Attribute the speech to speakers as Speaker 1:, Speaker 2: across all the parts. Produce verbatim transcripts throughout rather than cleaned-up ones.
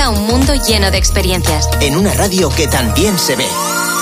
Speaker 1: presenta un mundo lleno de experiencias.
Speaker 2: En una radio que también se ve.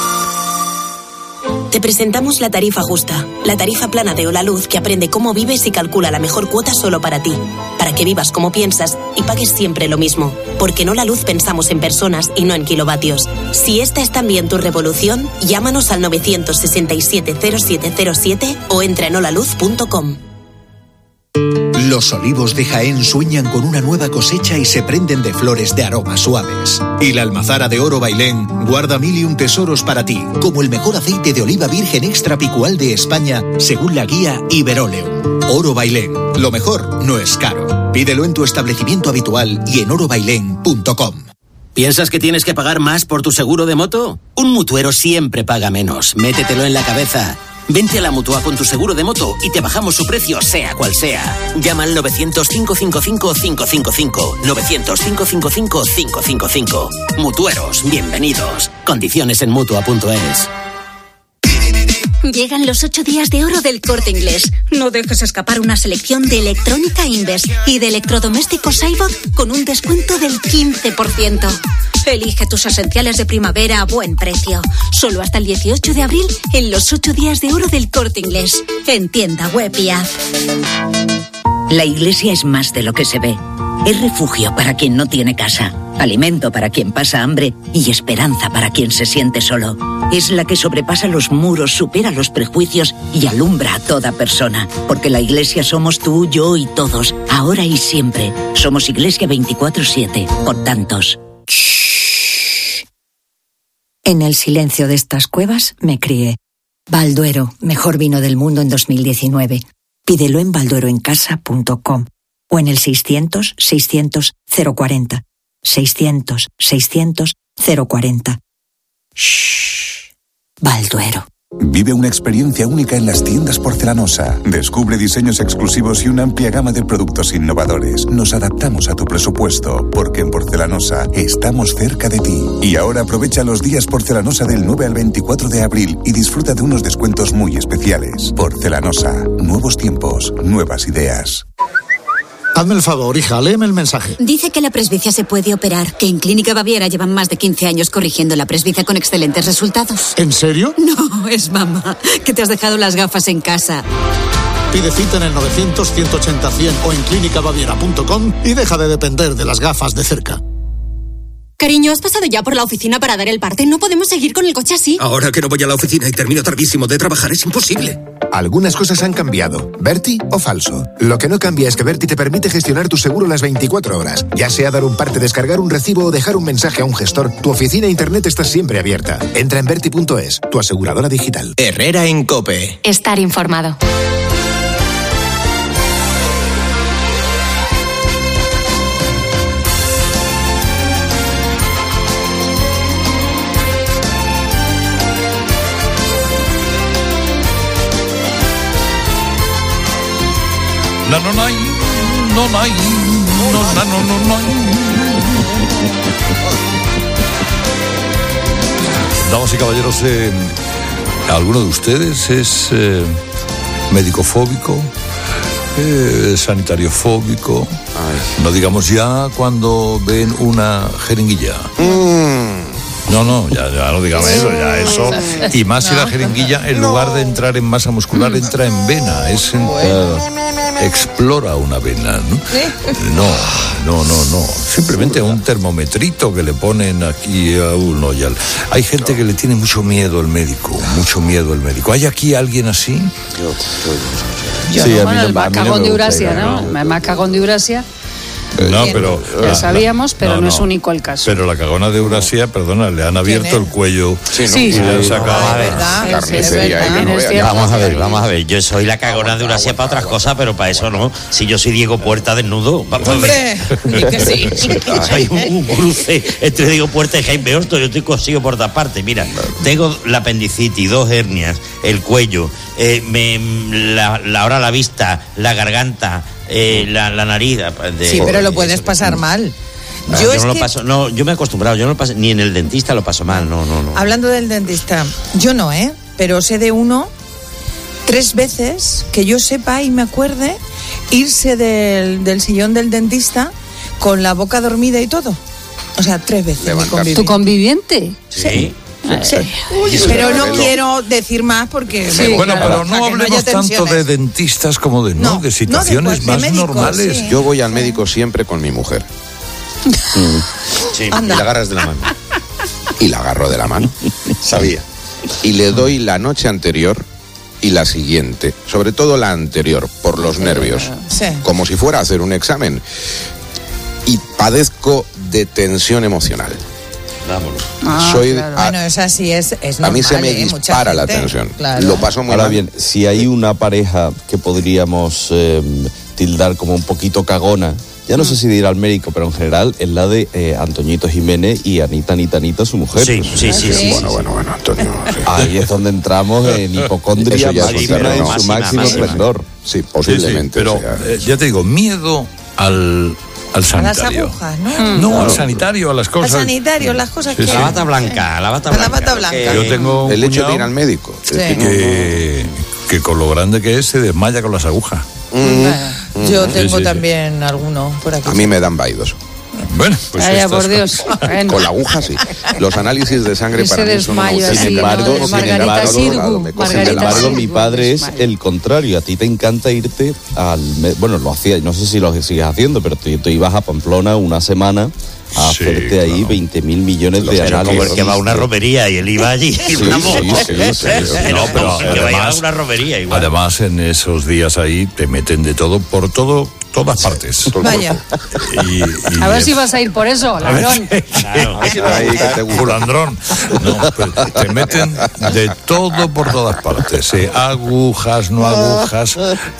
Speaker 3: Te presentamos la tarifa justa, la tarifa plana de Holaluz que aprende cómo vives y calcula la mejor cuota solo para ti, para que vivas como piensas y pagues siempre lo mismo, porque en Holaluz pensamos en personas y no en kilovatios. Si esta es también tu revolución, llámanos al nueve seis siete cero siete cero siete o entra en holaluz punto com.
Speaker 4: Los olivos de Jaén sueñan con una nueva cosecha y se prenden de flores de aromas suaves. Y la almazara de Oro Bailén guarda mil y un tesoros para ti, como el mejor aceite de oliva virgen extra picual de España, según la guía Iberoleum. Oro Bailén, lo mejor no es caro. Pídelo en tu establecimiento habitual y en oro bailén punto com.
Speaker 5: ¿Piensas que tienes que pagar más por tu seguro de moto? Un mutuero siempre paga menos. Métetelo en la cabeza. Vente a la Mutua con tu seguro de moto y te bajamos su precio, sea cual sea. Llama al novecientos, cinco cinco cinco, cinco cinco cinco. novecientos, cinco cinco cinco, cinco cinco cinco. Mutueros, bienvenidos. Condiciones en mutua punto es.
Speaker 6: Llegan los ocho días de oro del Corte Inglés. No dejes escapar una selección de electrónica Inves y de electrodomésticos iVolt con un descuento del quince por ciento. Elige tus esenciales de primavera a buen precio. Solo hasta el dieciocho de abril en los ocho días de oro del Corte Inglés. En tienda web y app.
Speaker 7: La Iglesia es más de lo que se ve. Es refugio para quien no tiene casa, alimento para quien pasa hambre y esperanza para quien se siente solo. Es la que sobrepasa los muros, supera los prejuicios y alumbra a toda persona. Porque la Iglesia somos tú, yo y todos, ahora y siempre. Somos Iglesia veinticuatro siete, por tantos.
Speaker 8: En el silencio de estas cuevas me crié. Balduero, mejor vino del mundo en dos mil diecinueve. Pídelo en balduero en casa punto com o en el seiscientos, seiscientos, cero cuarenta. seiscientos, seiscientos, cero cuarenta. Shh. Balduero.
Speaker 9: Vive una experiencia única en las tiendas Porcelanosa. Descubre diseños exclusivos y una amplia gama de productos innovadores. Nos adaptamos a tu presupuesto, porque en Porcelanosa estamos cerca de ti. Y ahora aprovecha los días Porcelanosa del nueve al veinticuatro de abril y disfruta de unos descuentos muy especiales. Porcelanosa, nuevos tiempos, nuevas ideas.
Speaker 10: Hazme el favor, hija, léeme el mensaje.
Speaker 6: Dice que la presbicia se puede operar, que en Clínica Baviera llevan más de quince años corrigiendo la presbicia con excelentes resultados.
Speaker 10: ¿En serio?
Speaker 6: No, es mamá, que te has dejado las gafas en casa.
Speaker 10: Pide cita en el novecientos, ciento ochenta, cien o en clínica baviera punto com y deja de depender de las gafas de cerca.
Speaker 11: Cariño, ¿has pasado ya por la oficina para dar el parte? No podemos seguir con el coche así.
Speaker 12: Ahora que no voy a la oficina y termino tardísimo de trabajar, es imposible.
Speaker 13: Algunas cosas han cambiado. ¿Berti o falso? Lo que no cambia es que Berti te permite gestionar tu seguro las veinticuatro horas. Ya sea dar un parte, descargar un recibo o dejar un mensaje a un gestor, tu oficina e internet está siempre abierta. Entra en berti punto es, tu aseguradora digital.
Speaker 2: Herrera en COPE.
Speaker 1: Estar informado.
Speaker 14: No, no, no, hay, no, no, hay, no, no, no, no, no. Damas y caballeros, eh, ¿alguno de ustedes es eh, médico fóbico, eh, sanitario fóbico? Ay. No digamos ya cuando ven una jeringuilla. Mm. No, no, ya, ya no digamos eso, ya eso. Y más si no. La jeringuilla, en lugar de entrar en masa muscular, entra en vena. Es en, uh, explora una vena, ¿no? No, no, no, no. Simplemente un termometrito que le ponen aquí a uno. Y al... Hay gente que le tiene mucho miedo al médico, mucho miedo al médico. ¿Hay aquí alguien así?
Speaker 15: Yo sí, no, bueno, el macagón de Eurasia, ¿no? El macagón de Eurasia.
Speaker 14: No, pero
Speaker 15: ya sabíamos, pero no, no es único el caso.
Speaker 14: Pero la cagona de Eurasia, perdona, le han abierto el cuello
Speaker 15: sí, ¿no? sí,
Speaker 14: y
Speaker 15: sí,
Speaker 14: le han sacado.
Speaker 15: No, verdad, carnicería
Speaker 16: ahí que no vea. Vamos a ver, vamos a ver. Yo soy la cagona de Eurasia para otras cosas, pero para eso no. Si yo soy Diego Puerta desnudo, vamos a ver.
Speaker 15: Hombre, que sí.
Speaker 16: Soy un, un cruce entre Diego Puerta y Jaime Horto. Yo estoy cosido por todas partes. Mira, tengo la apendicitis, dos hernias, el cuello, eh, me, la, la ahora la vista, la garganta. Eh, la, la nariz de,
Speaker 15: sí, pero lo puedes pasar mal.
Speaker 16: No, yo, yo no lo que... paso, no, yo me he acostumbrado, yo no lo paso, ni en el dentista lo paso mal, no, no, no.
Speaker 15: Hablando del dentista, yo no, ¿eh? Pero sé de uno tres veces que yo sepa y me acuerde irse del, del sillón del dentista con la boca dormida y todo. O sea, tres veces mi conviviente.
Speaker 17: ¿Tu conviviente?
Speaker 16: Sí.
Speaker 15: Sí. Uy, pero no quiero decir más porque...
Speaker 14: Sí, bueno, claro, pero no hablemos no tanto de dentistas como de, no, no de situaciones no de más médico, normales.
Speaker 18: Sí. Yo voy al médico siempre con mi mujer. Sí. Y la agarras de la mano. Y la agarro de la mano. Sabía. Y le doy la noche anterior y la siguiente. Sobre todo la anterior, por los nervios.
Speaker 15: Sí.
Speaker 18: Como si fuera a hacer un examen. Y padezco de tensión emocional.
Speaker 15: Ah, Soy, claro. a, bueno, esa sí es, es normal,
Speaker 18: a mí se me
Speaker 15: ¿eh?
Speaker 18: dispara la tensión.
Speaker 15: Claro.
Speaker 18: Lo paso muy
Speaker 19: Ahora
Speaker 18: mal.
Speaker 19: bien, si hay una pareja que podríamos eh, tildar como un poquito cagona, ya no mm. sé si de ir al médico, pero en general es la de eh, Antoñito Jiménez y Anita, Anita, Anita, su mujer.
Speaker 16: Sí, pues, sí, sí, sí.
Speaker 18: Bueno, bueno, bueno, Antonio. Sí.
Speaker 19: Ahí es donde entramos en hipocondria máxima en su máximo esplendor.
Speaker 18: Sí, posiblemente.
Speaker 14: Sí, sí, pero eh, ya te digo, miedo al... al sanitario.
Speaker 15: A las agujas, ¿no?
Speaker 14: No,
Speaker 18: claro.
Speaker 14: al sanitario, a las cosas.
Speaker 15: Al sanitario, las cosas
Speaker 14: sí,
Speaker 15: que...
Speaker 14: sí.
Speaker 16: La bata blanca, la bata
Speaker 15: a
Speaker 16: blanca.
Speaker 15: La bata blanca.
Speaker 14: Yo tengo un
Speaker 18: el hecho
Speaker 14: cuñado
Speaker 18: de ir al médico.
Speaker 15: Sí.
Speaker 14: Que, que con lo grande que es se desmaya con las agujas.
Speaker 15: Mm. Yo tengo
Speaker 14: sí, sí,
Speaker 15: también sí. alguno por aquí.
Speaker 18: A mí me dan vaidos.
Speaker 14: Bueno, pues
Speaker 17: Vaya, por Dios. Bueno.
Speaker 18: Con la aguja sí. Los análisis de sangre
Speaker 17: Ese
Speaker 18: para mí son
Speaker 17: desmayo
Speaker 18: una
Speaker 17: así,
Speaker 19: Sin embargo,
Speaker 17: ¿no?
Speaker 19: sin
Speaker 17: Margarita
Speaker 19: embargo,
Speaker 17: Sirgu,
Speaker 19: sin
Speaker 17: Margarita
Speaker 19: embargo
Speaker 17: Sirgu,
Speaker 19: mi padre es
Speaker 17: desmayo.
Speaker 19: el contrario. A ti te encanta irte al... me- Bueno, lo hacía, no sé si lo sigues haciendo, pero tú, tú ibas a Pamplona una semana a
Speaker 14: Sí,
Speaker 19: hacerte ahí
Speaker 14: claro.
Speaker 19: veinte mil millones de
Speaker 16: Pero como
Speaker 19: análisis.
Speaker 16: el que va a una romería y él iba allí.
Speaker 19: Sí,
Speaker 16: vamos.
Speaker 19: sí, sí, sí, sí.
Speaker 14: No, pero
Speaker 16: que vaya a
Speaker 14: además,
Speaker 16: una romería igual.
Speaker 14: además en esos días ahí te meten de todo, por todo, todas partes.
Speaker 15: Vaya.
Speaker 14: Y, y
Speaker 17: A ver si vas a ir por eso, ladrón.
Speaker 16: Claro.
Speaker 18: Ahí que te gusta.
Speaker 14: Culandrón. No, pero te meten de todo por todas partes. eh, agujas, no agujas,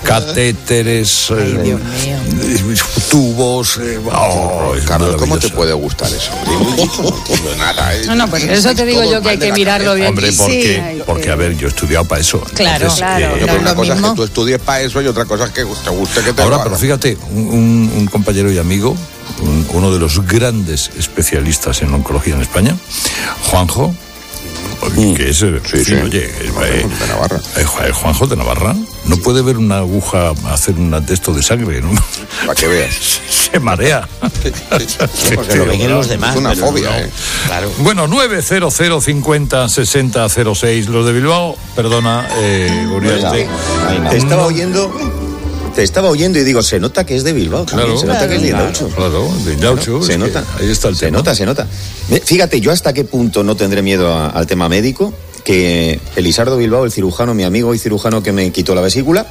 Speaker 14: catéteres,
Speaker 15: Ay,
Speaker 14: eh,
Speaker 15: Dios mío.
Speaker 14: tubos. eh, oh, es
Speaker 18: Carlos, ¿cómo te
Speaker 14: maravilloso.
Speaker 18: puede gustar eso? No entiendo nada. ¿eh?
Speaker 17: No, no, pues eso te digo
Speaker 18: Todo
Speaker 17: yo que hay
Speaker 18: mal de
Speaker 17: que
Speaker 18: la
Speaker 17: mirarlo
Speaker 18: cabeza.
Speaker 17: bien.
Speaker 14: Hombre,
Speaker 17: Sí.
Speaker 14: porque,
Speaker 17: Ay,
Speaker 14: porque
Speaker 17: qué-
Speaker 14: a ver, yo he estudiado para eso.
Speaker 15: Claro, claro.
Speaker 14: eh,
Speaker 18: Pero
Speaker 15: No es
Speaker 18: una
Speaker 15: lo
Speaker 18: cosa es
Speaker 15: mismo.
Speaker 18: que tú estudies para eso y otra cosa es que te guste que te
Speaker 14: Ahora,
Speaker 18: lo
Speaker 14: pero
Speaker 18: hagan.
Speaker 14: fíjate, un, un- un compañero y amigo, un- uno de los grandes especialistas en oncología en España, Juanjo, que es, eh,
Speaker 18: Sí,
Speaker 14: en fin,
Speaker 18: sí.
Speaker 14: oye, eh, eh,
Speaker 18: De Navarra.
Speaker 14: eh, Ju- eh, Juanjo de Navarra, no puede ver una aguja hacer un atesto de sangre, ¿no?
Speaker 18: Para que veas.
Speaker 14: Se marea.
Speaker 16: Porque lo ven en los demás.
Speaker 18: Es una
Speaker 16: pero
Speaker 18: fobia,
Speaker 16: no.
Speaker 18: ¿eh?
Speaker 16: Claro.
Speaker 14: Bueno, nueve cero cero cincuenta sesenta cero seis, los de Bilbao, perdona, eh, Uriarte.
Speaker 20: Te estaba oyendo, te estaba oyendo y digo, se nota que es de Bilbao. también,
Speaker 14: Claro,
Speaker 20: se nota que es de Indaucho.
Speaker 14: Claro, de Indaucho,
Speaker 20: Claro, se
Speaker 14: es que
Speaker 20: nota.
Speaker 14: ahí está el
Speaker 20: se
Speaker 14: tema.
Speaker 20: nota, se nota. Ve, Fíjate, yo hasta qué punto no tendré miedo a- al tema médico, que Elisardo Bilbao, el cirujano, mi amigo y cirujano que me quitó la vesícula,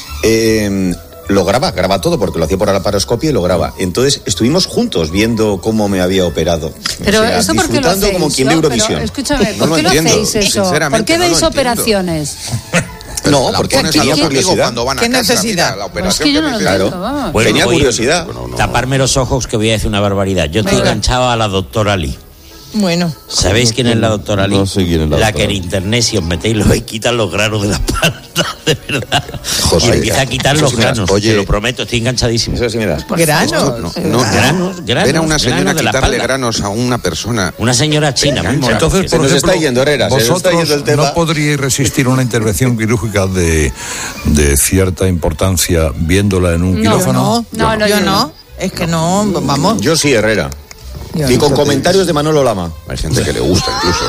Speaker 20: eh, lo graba, graba todo porque lo hacía por la laparoscopia y lo graba. Entonces estuvimos juntos viendo cómo me había operado.
Speaker 17: Pero
Speaker 20: O sea,
Speaker 17: eso por qué lo
Speaker 20: disfrutando
Speaker 17: hacéis,
Speaker 20: como quien ve
Speaker 17: ¿no?
Speaker 20: Eurovisión.
Speaker 17: Pero escúchame,
Speaker 18: No
Speaker 17: ¿por
Speaker 18: lo
Speaker 17: qué lo
Speaker 18: entiendo,
Speaker 17: hacéis eso? ¿Por
Speaker 18: sinceramente,
Speaker 17: qué
Speaker 18: no lo
Speaker 17: veis
Speaker 18: entiendo.
Speaker 17: operaciones?
Speaker 20: No,
Speaker 18: La
Speaker 20: porque
Speaker 18: pones
Speaker 20: tenía
Speaker 18: a los amigos
Speaker 20: curiosidad.
Speaker 18: cuando van a
Speaker 15: ¿Qué
Speaker 18: casa,
Speaker 15: necesidad?
Speaker 18: mira, la
Speaker 17: Pues es que
Speaker 18: operación
Speaker 17: yo no lo
Speaker 18: necesita.
Speaker 17: entiendo, vamos.
Speaker 16: Bueno,
Speaker 20: tenía
Speaker 16: voy a
Speaker 20: curiosidad.
Speaker 16: Taparme los ojos que voy a decir una barbaridad. Yo estoy
Speaker 15: Venga.
Speaker 16: enganchado a la doctora Lee.
Speaker 15: Bueno.
Speaker 16: ¿Sabéis quién es la doctora Lee?
Speaker 19: No sé quién es la
Speaker 16: La
Speaker 19: doctora
Speaker 16: que en
Speaker 19: Lee.
Speaker 16: internet si os metéis los y quitan los granos de la espalda, de verdad.
Speaker 20: José,
Speaker 16: y empieza a quitar
Speaker 20: eso
Speaker 16: los
Speaker 20: sí me das.
Speaker 16: granos.
Speaker 18: Oye.
Speaker 16: Te lo prometo, estoy enganchadísimo.
Speaker 20: Eso sí me das.
Speaker 15: Granos.
Speaker 18: No, no,
Speaker 16: Granos, granos,
Speaker 18: ver a una señora
Speaker 16: granos de la
Speaker 18: quitarle
Speaker 16: espalda.
Speaker 18: granos a una persona.
Speaker 16: Una señora china, muy mona.
Speaker 14: Entonces,
Speaker 20: Se
Speaker 14: por
Speaker 20: nos
Speaker 14: ejemplo,
Speaker 20: está yendo, Herrera, se nos está
Speaker 14: vosotros
Speaker 20: yendo el tema.
Speaker 14: no podríais resistir una intervención quirúrgica de, de cierta importancia viéndola en un
Speaker 17: No,
Speaker 14: quirófano.
Speaker 15: No,
Speaker 17: No, no,
Speaker 15: yo
Speaker 17: yo
Speaker 15: no. Es que no, vamos.
Speaker 20: Yo sí, Herrera.
Speaker 15: Yo
Speaker 20: Y
Speaker 15: no.
Speaker 20: con comentarios de Manolo Lama.
Speaker 18: Hay gente que le gusta incluso.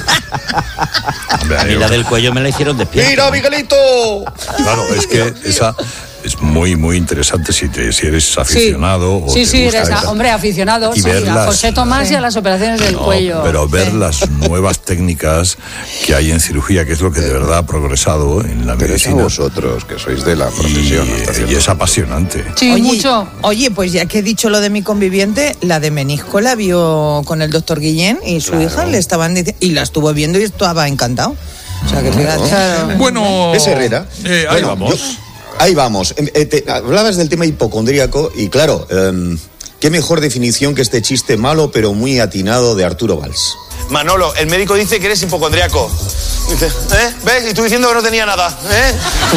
Speaker 14: Hombre,
Speaker 16: A mí la del cuello me la hicieron despierta.
Speaker 20: ¡Mira, Miguelito!
Speaker 14: Claro, es que esa es muy, muy interesante si, te, si eres aficionado. o
Speaker 17: Sí,
Speaker 14: te
Speaker 17: sí,
Speaker 14: gusta
Speaker 17: eres,
Speaker 14: esa-
Speaker 17: hombre, aficionado.
Speaker 14: Y
Speaker 17: Sí, a
Speaker 14: verlas.
Speaker 17: José Tomás y a las operaciones del
Speaker 14: No,
Speaker 17: cuello.
Speaker 14: pero ver
Speaker 17: Sí.
Speaker 14: las nuevas técnicas que hay en cirugía, que es lo que de verdad ha progresado en la
Speaker 18: Pero es a
Speaker 14: medicina.
Speaker 18: vosotros, que sois de la profesión. hasta
Speaker 14: Y,
Speaker 18: cierto
Speaker 14: y es apasionante.
Speaker 17: Sí,
Speaker 15: oye,
Speaker 17: mucho.
Speaker 15: Oye, pues ya que he dicho lo de mi conviviente, la de Menisco la vio con el doctor Guillén y su hija le estaban diciendo, y la estuvo viendo y estaba encantado. O sea, que fíjate.
Speaker 14: Bueno,
Speaker 20: Es Herrera.
Speaker 14: eh, ahí
Speaker 20: Bueno,
Speaker 14: vamos.
Speaker 20: yo- ahí vamos. Eh, eh, te- hablabas del tema hipocondríaco y claro, em, qué mejor definición que este chiste malo pero muy atinado de Arturo Valls.
Speaker 21: Manolo, el médico dice que eres hipocondriaco. Dice, ¿eh? ¿Ves? Y tú diciendo que no tenía nada, ¿eh?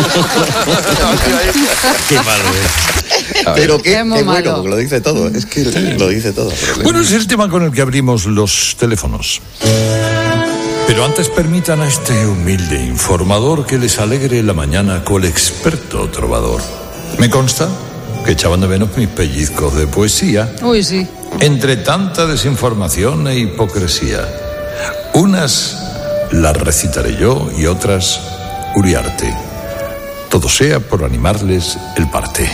Speaker 16: Qué malo es.
Speaker 20: Pero qué,
Speaker 17: Qué muy
Speaker 20: qué bueno,
Speaker 17: malo.
Speaker 20: porque lo dice todo. Es que lo dice todo.
Speaker 14: Bueno, es el tema con el que abrimos los teléfonos. Pero antes permitan a este humilde informador que les alegre la mañana con el experto trovador. Me consta que echaban de menos mis pellizcos de poesía.
Speaker 17: Uy, sí.
Speaker 14: Entre tanta desinformación e hipocresía, unas las recitaré yo y otras Uriarte. Todo sea por animarles el parte.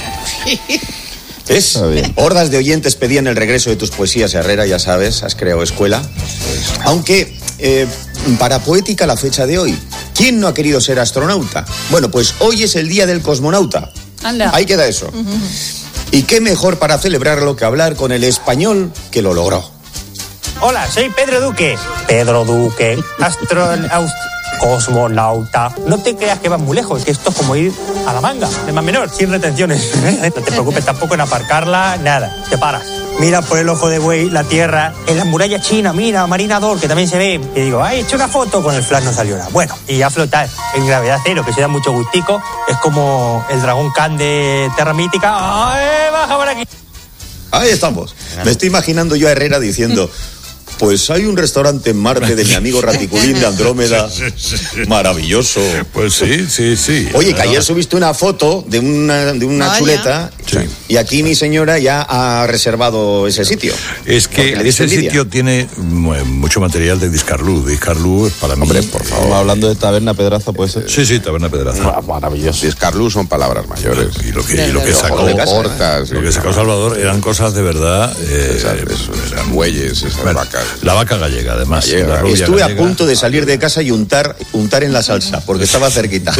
Speaker 20: ¿Ves? Hordas de oyentes pedían el regreso de tus poesías, Herrera, ya sabes, has creado escuela. Aunque, eh, para poética la fecha de hoy, ¿quién no ha querido ser astronauta? Bueno, pues hoy es el día del cosmonauta.
Speaker 17: Anda.
Speaker 20: Ahí queda eso. Uh-huh. Y qué mejor para celebrarlo que hablar con el español que lo logró.
Speaker 3: Hola, soy Pedro Duque. Pedro Duque, astronauta, cosmonauta. No te creas que vas muy lejos, que esto es como ir a la manga, de más menor, sin retenciones. No te preocupes tampoco en aparcarla, nada, te paras. Mira por el ojo de buey la Tierra, en las murallas chinas, mira, Marinador, que también se ve. Y digo, ay, he hecho una foto, con el flash no salió nada. Bueno, y a flotar en gravedad cero, que se da mucho gustico. Es como el dragón Khan de Terra Mítica. ¡Ay, baja por aquí!
Speaker 20: Ahí estamos. Me estoy imaginando yo a Herrera diciendo... Pues hay un restaurante en Marte de mi amigo Raticulín de Andrómeda. Maravilloso.
Speaker 14: Pues sí, sí, sí.
Speaker 20: Oye, que ayer subiste una foto de una, de una chuleta sí. Y aquí mi señora ya ha reservado ese sitio.
Speaker 14: Es que ese envidia. Sitio tiene mucho material de Discarlú. Discarlú es para mí...
Speaker 19: Hombre, por favor. Estamos hablando de Taberna Pedraza, ¿puede ser?
Speaker 14: Sí, sí, Taberna Pedraza.
Speaker 18: Ah, maravilloso. Discarlú son palabras mayores.
Speaker 14: Y lo que, y lo que sacó
Speaker 18: Hortas,
Speaker 14: lo que sacó Salvador eran cosas de verdad. Eh,
Speaker 18: eso, eran bueyes, esas
Speaker 14: bueno,
Speaker 18: vacas.
Speaker 14: La vaca gallega, además.
Speaker 20: Gallega.
Speaker 14: La
Speaker 20: Estuve
Speaker 14: gallega.
Speaker 20: a punto de salir de casa y untar, untar en la salsa, porque estaba cerquita.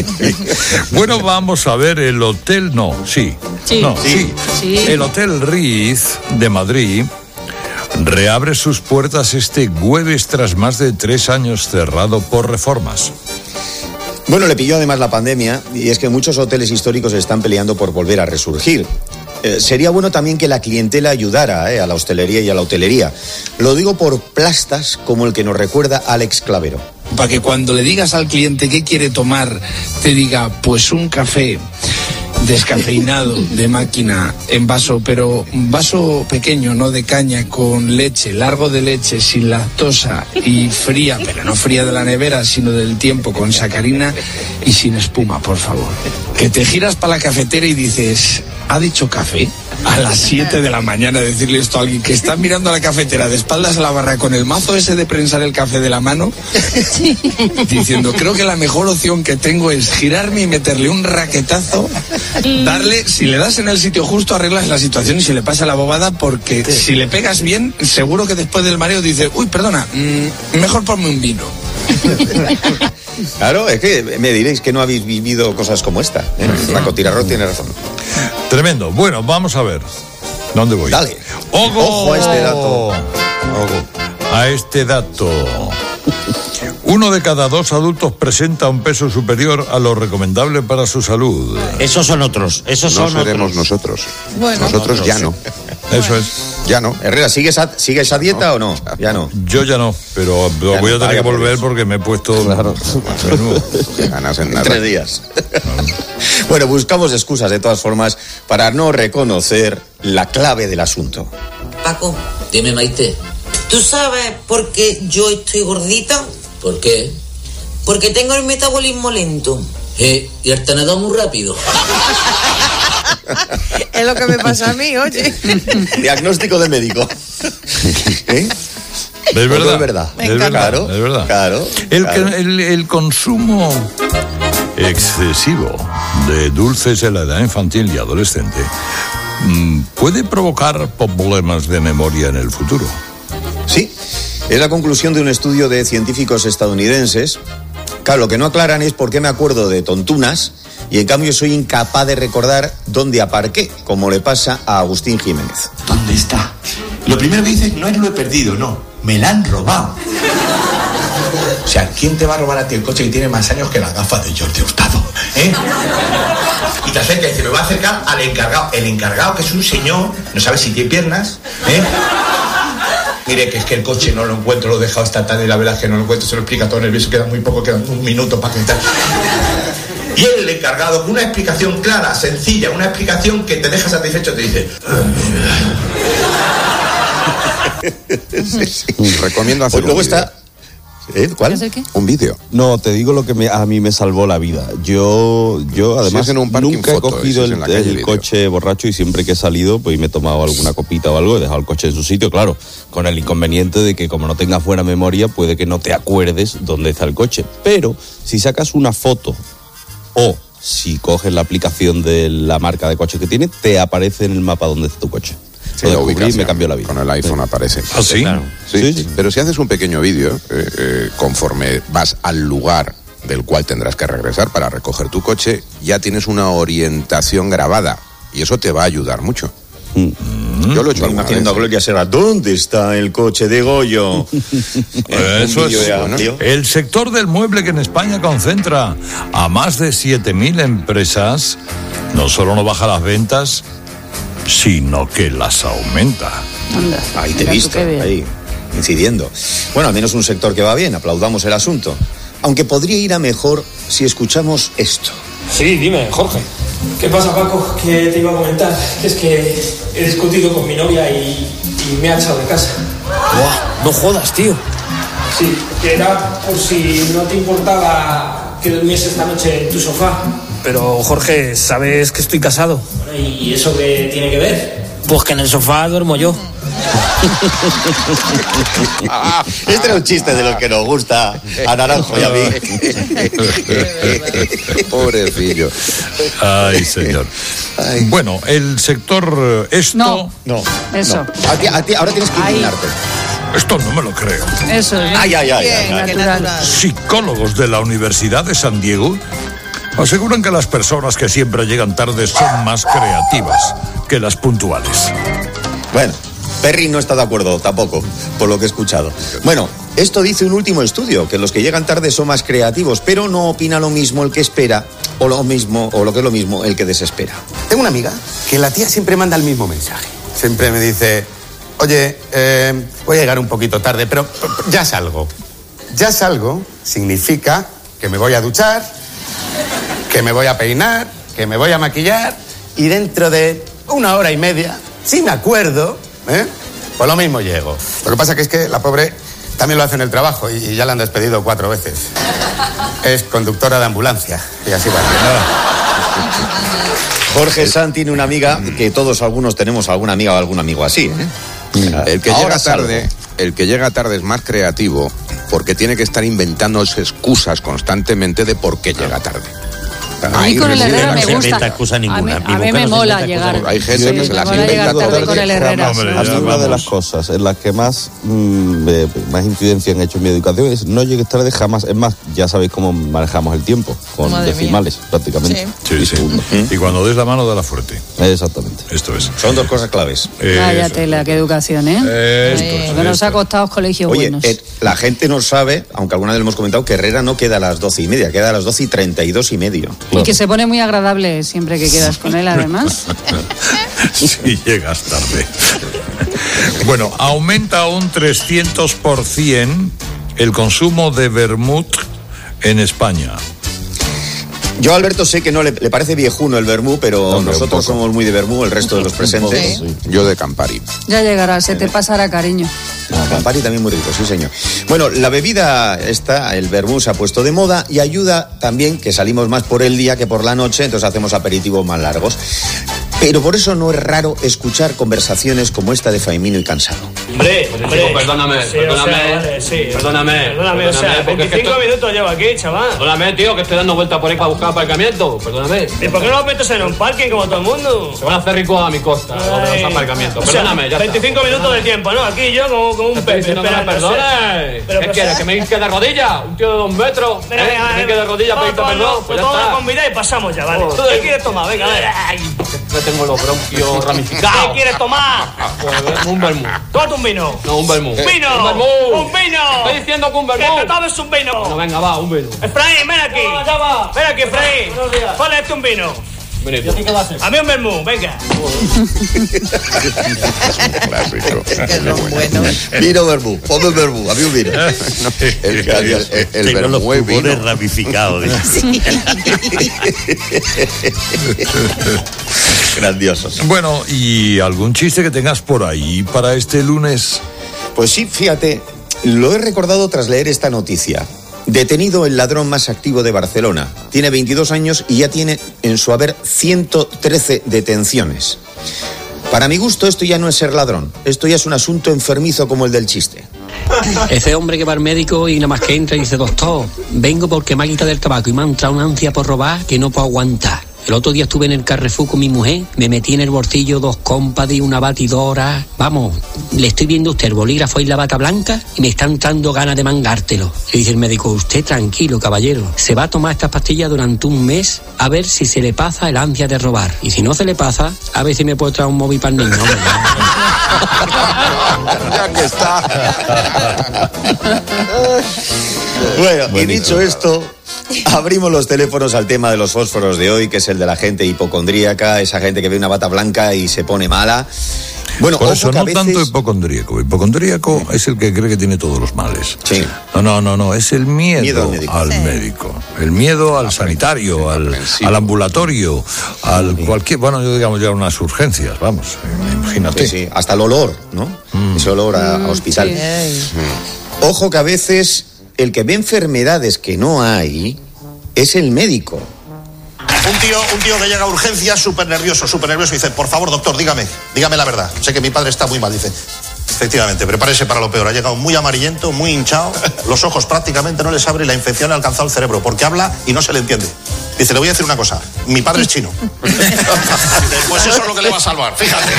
Speaker 14: Bueno, vamos a ver el hotel, no, sí.
Speaker 17: Sí.
Speaker 14: No,
Speaker 17: sí.
Speaker 14: sí.
Speaker 17: sí.
Speaker 14: El Hotel Riz de Madrid reabre sus puertas este jueves tras más de tres años cerrado por reformas.
Speaker 20: Bueno, le pilló además la pandemia, y es que muchos hoteles históricos están peleando por volver a resurgir. Eh, sería bueno también que la clientela ayudara eh, a la hostelería y a la hotelería. Lo digo por plastas como el que nos recuerda Alex Clavero.
Speaker 22: Para que cuando le digas al cliente qué quiere tomar, te diga, pues un café descafeinado de máquina en vaso, pero un vaso pequeño, no de caña, con leche, largo de leche, sin lactosa y fría, pero no fría de la nevera, sino del tiempo, con sacarina y sin espuma, por favor. Que te giras para la cafetera y dices, ¿ha dicho café? A las siete de la mañana decirle esto a alguien que está mirando a la cafetera de espaldas a la barra con el mazo ese de prensar el café de la mano, sí. Diciendo, creo que la mejor opción que tengo es girarme y meterle un raquetazo, darle, si le das en el sitio justo arreglas la situación y se le pasa la bobada, porque sí. Si le pegas bien, seguro que después del mareo dice, uy, perdona, mmm, mejor ponme un vino.
Speaker 20: Claro, es que me diréis que no habéis vivido cosas como esta, ¿eh? Paco Tirarro tiene razón.
Speaker 14: Tremendo. Bueno, vamos a ver. ¿Dónde voy?
Speaker 20: Dale.
Speaker 14: ¡Ojo!
Speaker 20: Ojo a este dato.
Speaker 14: Ojo a este dato. Uno de cada dos adultos presenta un peso superior a lo recomendable para su salud.
Speaker 16: Esos son otros. Esos
Speaker 18: no
Speaker 16: son
Speaker 18: seremos
Speaker 16: otros.
Speaker 18: nosotros.
Speaker 15: Bueno.
Speaker 18: Nosotros ya no.
Speaker 14: Eso es.
Speaker 18: Ya no.
Speaker 20: Herrera, ¿sigues esa, ¿sigue esa dieta
Speaker 18: no.
Speaker 20: o no? Ya no.
Speaker 14: Yo ya no, pero
Speaker 20: ya
Speaker 14: voy
Speaker 20: no,
Speaker 14: a tener que volver
Speaker 20: por
Speaker 14: porque me he puesto...
Speaker 19: Claro.
Speaker 18: Ganas en nada.
Speaker 20: Tres días. Bueno, buscamos excusas de todas formas para no reconocer la clave del asunto.
Speaker 23: Paco, dime, Maite, ¿tú sabes por qué yo estoy gordita? ¿Por qué? Porque tengo el metabolismo lento. Eh, y el tenedor muy rápido.
Speaker 15: Es lo que me pasa a mí, oye.
Speaker 20: Diagnóstico de médico. ¿Eh?
Speaker 14: Es verdad.
Speaker 20: Es verdad.
Speaker 15: Me encanta.
Speaker 20: Claro,
Speaker 14: es verdad.
Speaker 20: Claro,
Speaker 14: el,
Speaker 20: claro.
Speaker 14: el, el consumo excesivo de dulces en la edad infantil y adolescente puede provocar problemas de memoria en el futuro.
Speaker 20: Sí, es la conclusión de un estudio de científicos estadounidenses. Claro, lo que no aclaran es por qué me acuerdo de tontunas y en cambio soy incapaz de recordar dónde aparqué, como le pasa a Agustín Jiménez.
Speaker 24: ¿Dónde está? Lo primero que dices no es lo he perdido, no, me la han robado. O sea, ¿quién te va a robar a ti el coche que tiene más años que las gafas de Jordi Hurtado? ¿Eh? Y te acerca y dice, me va a acercar al encargado. El encargado, que es un señor, no sabe si tiene piernas, ¿eh? Mire, que es que el coche no lo encuentro, lo he dejado esta tarde y la verdad es que no lo encuentro, se lo explica todo nervioso, queda muy poco, queda un minuto para que tal. Y el encargado, con una explicación clara, sencilla, una explicación que te deja satisfecho, te dice...
Speaker 18: Sí, sí. Recomiendo hacer
Speaker 20: pues luego
Speaker 18: un
Speaker 20: está...
Speaker 18: ¿Eh? ¿Cuál?
Speaker 17: ¿Es el qué?
Speaker 18: Un vídeo.
Speaker 19: No, te digo lo que me- a mí me salvó la vida. Yo, yo además,
Speaker 18: Si es en un parking,
Speaker 19: nunca
Speaker 18: foto,
Speaker 19: he cogido
Speaker 18: si es
Speaker 19: el,
Speaker 18: en la calle,
Speaker 19: el
Speaker 18: vídeo.
Speaker 19: coche borracho y siempre que he salido, pues me he tomado alguna copita o algo, he dejado el coche en su sitio, claro, con el inconveniente de que como no tengas buena memoria, puede que no te acuerdes dónde está el coche. Pero si sacas una foto o si coges la aplicación de la marca de coche que tiene, te aparece en el mapa dónde está tu coche.
Speaker 18: Sí,
Speaker 19: Lo
Speaker 18: la
Speaker 19: descubrí y
Speaker 18: ubicación.
Speaker 19: me cambió la vida.
Speaker 18: Con el iPhone aparece.
Speaker 14: ¿Ah, sí?
Speaker 18: Claro. Sí, sí. Pero si haces un pequeño vídeo, eh, eh, conforme vas al lugar del cual tendrás que regresar para recoger tu coche, ya tienes una orientación grabada. Y eso te va a ayudar mucho. Yo lo he hecho alguna vez.
Speaker 20: Imaginando a Gloria Serra, ¿dónde está el coche de Goyo?
Speaker 14: Eso
Speaker 20: Un
Speaker 14: es.
Speaker 20: vídeo de amplio.
Speaker 14: El sector del mueble que en España concentra a más de siete mil empresas, no solo no baja las ventas, sino que las aumenta.
Speaker 17: Anda,
Speaker 20: Ahí te he
Speaker 17: mira tú
Speaker 20: visto,
Speaker 17: qué bien.
Speaker 20: ahí, incidiendo. Bueno, al menos un sector que va bien, aplaudamos el asunto. Aunque podría ir a mejor si escuchamos esto.
Speaker 4: Sí, dime, Jorge.
Speaker 5: ¿Qué pasa, Paco? ¿Qué te iba a comentar? Es que he discutido con mi novia y, y me ha echado de casa.
Speaker 4: Buah, no jodas, tío.
Speaker 5: Sí, que era por si no te importaba que durmiese esta noche en tu sofá.
Speaker 4: Pero, Jorge, ¿sabes que estoy casado?
Speaker 5: Bueno, ¿y eso qué tiene que ver?
Speaker 4: Pues que en el sofá duermo yo.
Speaker 20: Ah, este era un chiste de los que nos gusta a Naranjo y a mí.
Speaker 18: Pobrecillo.
Speaker 14: Ay, señor. Bueno, el sector eh, esto...
Speaker 17: No.
Speaker 20: No.
Speaker 17: Eso.
Speaker 20: A ti, a ti, ahora tienes que
Speaker 17: Ahí.
Speaker 20: indignarte.
Speaker 14: Esto no me lo creo.
Speaker 17: Eso es.
Speaker 20: Ay, ay, ay,
Speaker 17: Bien,
Speaker 20: ay, ay.
Speaker 17: qué natural.
Speaker 14: Psicólogos de la Universidad de San Diego aseguran que las personas que siempre llegan tarde son más creativas que las puntuales.
Speaker 20: Bueno, Perry no está de acuerdo tampoco, por lo que he escuchado. Bueno, esto dice un último estudio, que los que llegan tarde son más creativos, pero no opina lo mismo el que espera, o lo mismo, o lo que es lo mismo, el que desespera.
Speaker 7: Tengo una amiga que la tía siempre manda el mismo mensaje. Siempre me dice, oye, eh, voy a llegar un poquito tarde, pero ya salgo. Ya salgo significa que me voy a duchar, que me voy a peinar, que me voy a maquillar y dentro de una hora y media, si me acuerdo, ¿eh? Pues lo mismo llego. Lo que pasa que es que la pobre también lo hace en el trabajo y ya la han despedido cuatro veces. Es conductora de ambulancia y así va.
Speaker 20: Jorge Sanz tiene una amiga que todos algunos tenemos alguna amiga o algún amigo así, ¿eh?
Speaker 18: El que
Speaker 20: Ahora
Speaker 18: llega
Speaker 20: salgo.
Speaker 18: tarde, el que llega tarde es más creativo porque tiene que estar inventando excusas constantemente de por qué llega tarde.
Speaker 17: A mí con el Herrera me
Speaker 16: No se
Speaker 17: gusta.
Speaker 16: inventa excusa ninguna.
Speaker 17: A mí,
Speaker 16: Mi
Speaker 17: a mí
Speaker 16: mujer
Speaker 17: me
Speaker 16: no se
Speaker 17: mola
Speaker 16: inventa excusa
Speaker 17: llegar.
Speaker 18: Hay gente que se las
Speaker 17: Me mola
Speaker 18: inventa
Speaker 17: llegar tarde
Speaker 18: todas.
Speaker 17: con el Herrera.
Speaker 14: Hombre,
Speaker 17: sí.
Speaker 14: ya
Speaker 19: A mí una
Speaker 14: vamos.
Speaker 19: de las cosas en las que más, mm, eh, más incidencia han hecho en mi educación es no llegues tarde jamás. Es más, ya sabéis cómo manejamos el tiempo, con
Speaker 15: Madre
Speaker 19: decimales prácticamente.
Speaker 14: Sí, sí. Y cuando des la mano, da la fuerte.
Speaker 19: Exactamente.
Speaker 14: Esto es.
Speaker 20: Son dos cosas claves.
Speaker 17: Vaya tela, qué educación, ¿eh?
Speaker 14: Esto es,
Speaker 17: Porque nos ha costado colegios
Speaker 20: Oye,
Speaker 17: buenos.
Speaker 20: eh, la gente no sabe, aunque alguna vez lo hemos comentado, que Herrera no queda a las doce y media, queda a las doce y treinta y dos y medio.
Speaker 17: Y que se pone muy agradable siempre que quedas con él, además.
Speaker 14: Si llegas tarde. Bueno, aumenta un trescientos por ciento el consumo de vermut en España.
Speaker 20: Yo, Alberto, sé que no le, le parece viejuno el vermú, pero
Speaker 18: Hombre, un
Speaker 20: nosotros
Speaker 18: poco.
Speaker 20: somos muy de vermú, el resto de los presentes.
Speaker 17: Sí.
Speaker 18: Yo de Campari.
Speaker 17: Ya llegará, se te pasará, cariño.
Speaker 20: Campari también muy rico, sí señor. Bueno, la bebida esta, el vermú, se ha puesto de moda y ayuda también que salimos más por el día que por la noche, entonces hacemos aperitivos más largos. Pero por eso no es raro escuchar conversaciones como esta de Faimino y Cansado.
Speaker 4: Hombre, hombre.
Speaker 8: Perdóname,
Speaker 4: Sí,
Speaker 8: perdóname.
Speaker 4: o sea, vale, sí.
Speaker 8: Perdóname.
Speaker 4: Perdóname, o sea,
Speaker 8: perdóname, porque es que
Speaker 4: veinticinco
Speaker 8: esto-
Speaker 4: minutos llevo aquí, chaval.
Speaker 8: Perdóname, tío, que estoy dando vueltas por ahí para buscar aparcamiento. Perdóname.
Speaker 4: ¿Y por qué no lo metes en un parking como todo el mundo?
Speaker 8: Se van a hacer ricos a mi costa, lo de
Speaker 4: Ay.
Speaker 8: los aparcamientos.
Speaker 4: O sea,
Speaker 8: Perdóname, ya está.
Speaker 4: veinticinco minutos de tiempo, ¿no? Aquí yo como, como un
Speaker 8: Te estoy
Speaker 4: pepe
Speaker 8: diciendo que me
Speaker 4: esperando, o sea.
Speaker 8: perdones.
Speaker 4: Pero,
Speaker 8: ¿Qué
Speaker 4: pues,
Speaker 8: quieres? ¿Que me hinque de rodillas? ¿Un tío de dos metros?
Speaker 4: Venga,
Speaker 8: ¿Eh?
Speaker 4: venga,
Speaker 8: ¿Que me hinque de rodillas para pedirte perdón? Pues ya
Speaker 4: Todo
Speaker 8: está.
Speaker 4: con vida y pasamos ya, vale.
Speaker 8: Oh,
Speaker 4: ¿Tú qué quieres tomar? Venga, a ver.
Speaker 8: Me tengo los bronquios ramificados.
Speaker 4: ¿Qué quieres tomar?
Speaker 8: Pues, un vermú.
Speaker 4: Tómate un vino.
Speaker 8: No, un vermú.
Speaker 4: ¡Vino!
Speaker 8: ¡Un vermú!
Speaker 4: ¡Un vino!
Speaker 8: Estoy diciendo que un vermú.
Speaker 4: ¡Que te tomes un vino!
Speaker 8: Bueno, venga, va, un vino.
Speaker 4: Efraín, ven aquí.
Speaker 8: No, ya va.
Speaker 4: Ven aquí, Efraín.
Speaker 8: Buenos días.
Speaker 4: Ponle este un vino.
Speaker 8: Benito. ¿Y qué va a hacer?
Speaker 4: A mí un vermú, venga.
Speaker 18: Clásico.
Speaker 20: Vino vermú, ponme el vermú, a mí un vino.
Speaker 18: El, el, el, el
Speaker 16: Tengo los
Speaker 18: vermú es vino.
Speaker 16: pulmones ramificados.
Speaker 20: Grandiosos.
Speaker 14: Bueno, ¿y algún chiste que tengas por ahí para este lunes?
Speaker 20: Pues sí, fíjate, Lo he recordado tras leer esta noticia. Detenido el ladrón más activo de Barcelona. Tiene veintidós años y ya tiene en su haber ciento trece detenciones. Para mi gusto esto ya no es ser ladrón. Esto ya es un asunto enfermizo como el del chiste.
Speaker 6: Ese hombre que va al médico y nada más que entra y dice: doctor, vengo porque me ha quitado el tabaco y me ha entrado una ansia por robar que no puedo aguantar. El otro día estuve en el Carrefour con mi mujer, me metí en el bolsillo dos compas y una batidora. Vamos, le estoy viendo a usted el bolígrafo y la bata blanca y me está entrando ganas de mangártelo. Le dice el médico: usted tranquilo, caballero, se va a tomar estas pastillas durante un mes a ver si se le pasa el ansia de robar. Y si no se le pasa, a ver si me puedo traer un móvil para el niño.
Speaker 20: Ya que está. Bueno, y dicho esto, abrimos los teléfonos al tema de los fósforos de hoy, que es el de la gente hipocondríaca, esa gente que ve una bata blanca y se pone mala. Bueno,
Speaker 14: por
Speaker 20: ojo
Speaker 14: eso
Speaker 20: que a
Speaker 14: no
Speaker 20: veces...
Speaker 14: tanto hipocondríaco. Hipocondríaco es el que cree que tiene todos los males.
Speaker 20: Sí.
Speaker 14: No, no, no, no. Es el miedo,
Speaker 20: Miedo al médico.
Speaker 14: al
Speaker 20: Sí.
Speaker 14: médico. El miedo al sanitario, al, al ambulatorio, al cualquier. Bueno, yo digamos ya unas urgencias, vamos. Imagínate.
Speaker 20: Sí, sí. Hasta el olor, ¿no? Mm. Ese olor a, a hospital.
Speaker 15: Sí.
Speaker 20: Mm. Ojo que a veces el que ve enfermedades que no hay es el médico.
Speaker 21: Un tío, un tío que llega a urgencias súper nervioso, súper nervioso y dice: por favor, doctor, dígame, dígame la verdad. Sé que mi padre está muy mal. Dice: efectivamente, prepárese para lo peor. Ha llegado muy amarillento, muy hinchado, los ojos prácticamente no les abre y la infección ha alcanzado el cerebro porque habla y no se le entiende. Dice: le voy a decir una cosa, mi padre es chino. Pues eso es lo que le va a salvar, fíjate.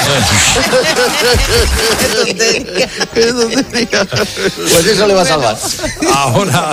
Speaker 20: Pues eso le va a salvar.
Speaker 14: Ahora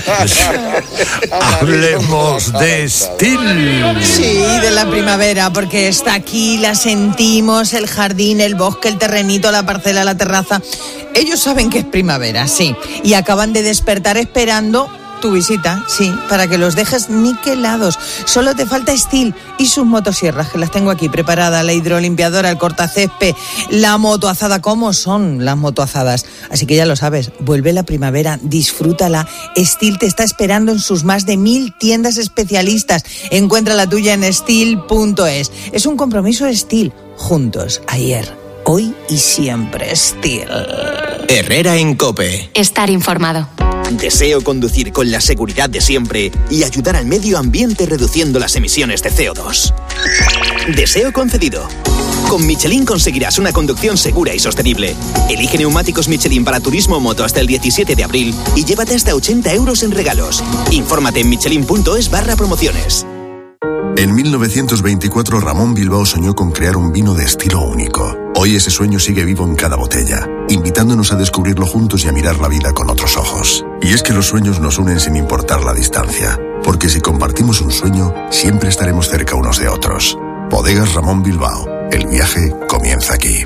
Speaker 14: hablemos de estilo.
Speaker 15: Sí, de la primavera, porque está aquí, la sentimos, el jardín, el bosque, el terrenito, la parcela, la terraza. Ellos saben que es primavera, sí, y acaban de despertar esperando tu visita, sí, para que los dejes niquelados. Solo te falta Stihl y sus motosierras, que las tengo aquí preparadas, la hidrolimpiadora, el cortacésped, la motoazada. ¿Cómo son las motoazadas? Así que ya lo sabes, vuelve la primavera, disfrútala. Stihl te está esperando en sus más de mil tiendas especialistas. Encuentra la tuya en stihl punto es. Es un compromiso Stihl. Juntos, ayer, hoy y siempre, Stihl.
Speaker 2: Herrera en COPE.
Speaker 1: Estar informado.
Speaker 9: Deseo conducir con la seguridad de siempre y ayudar al medio ambiente reduciendo las emisiones de C O dos. Deseo concedido. Con Michelin conseguirás una conducción segura y sostenible. Elige neumáticos Michelin para turismo o moto hasta el diecisiete de abril y llévate hasta ochenta euros en regalos. Infórmate en michelin punto es barra promociones.
Speaker 10: En mil novecientos veinticuatro, Ramón Bilbao soñó con crear un vino de estilo único. Hoy ese sueño sigue vivo en cada botella, invitándonos a descubrirlo juntos y a mirar la vida con otros ojos. Y es que los sueños nos unen sin importar la distancia, porque si compartimos un sueño, siempre estaremos cerca unos de otros. Bodegas Ramón Bilbao. El viaje comienza aquí.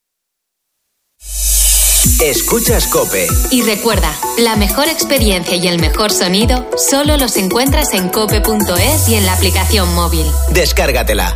Speaker 2: Escuchas COPE.
Speaker 1: Y recuerda, la mejor experiencia y el mejor sonido solo los encuentras en cope punto es y en la aplicación móvil.
Speaker 2: Descárgatela.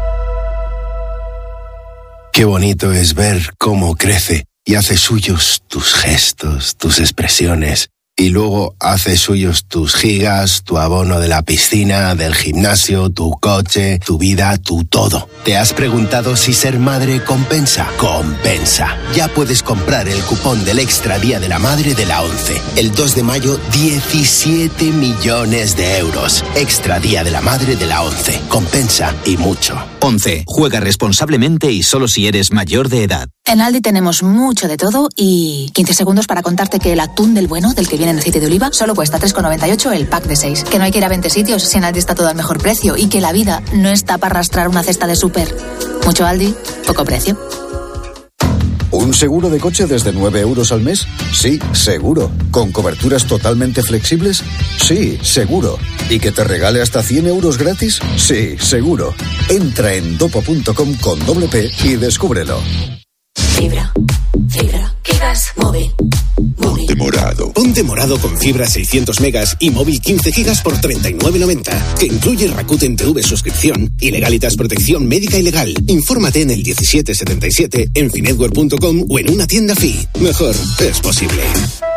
Speaker 11: Qué bonito es ver cómo crece y hace suyos tus gestos, tus expresiones. Y luego hace suyos tus gigas, tu abono de la piscina, del gimnasio, tu coche, tu vida, tu todo. ¿Te has preguntado si ser madre compensa? Compensa. Ya puedes comprar el cupón del Extra Día de la Madre de la ONCE. El dos de mayo, diecisiete millones de euros. Extra Día de la Madre de la ONCE. Compensa y mucho.
Speaker 9: ONCE. Juega responsablemente y solo si eres mayor de edad.
Speaker 25: En Aldi tenemos mucho de todo y quince segundos para contarte que el atún del bueno, del que viene en aceite de oliva, solo cuesta tres con noventa y ocho el pack de seis. Que no hay que ir a veinte sitios, si en Aldi está todo al mejor precio y que la vida no está para arrastrar una cesta de súper. Mucho Aldi, poco precio.
Speaker 26: ¿Un seguro de coche desde nueve euros al mes? Sí, seguro. ¿Con coberturas totalmente flexibles? Sí, seguro. ¿Y que te regale hasta cien euros gratis? Sí, seguro. Entra en dopo punto com con doble P y descúbrelo.
Speaker 25: Fibra, fibra, gigas, móvil.
Speaker 26: Ponte morado.
Speaker 27: Ponte morado con fibra seiscientos megas y móvil quince gigas por treinta y nueve noventa. Que incluye Rakuten T V suscripción y Legalitas protección médica y legal. Infórmate en el diecisiete setenta y siete, en finetwork punto com o en una tienda Fi. Mejor es posible.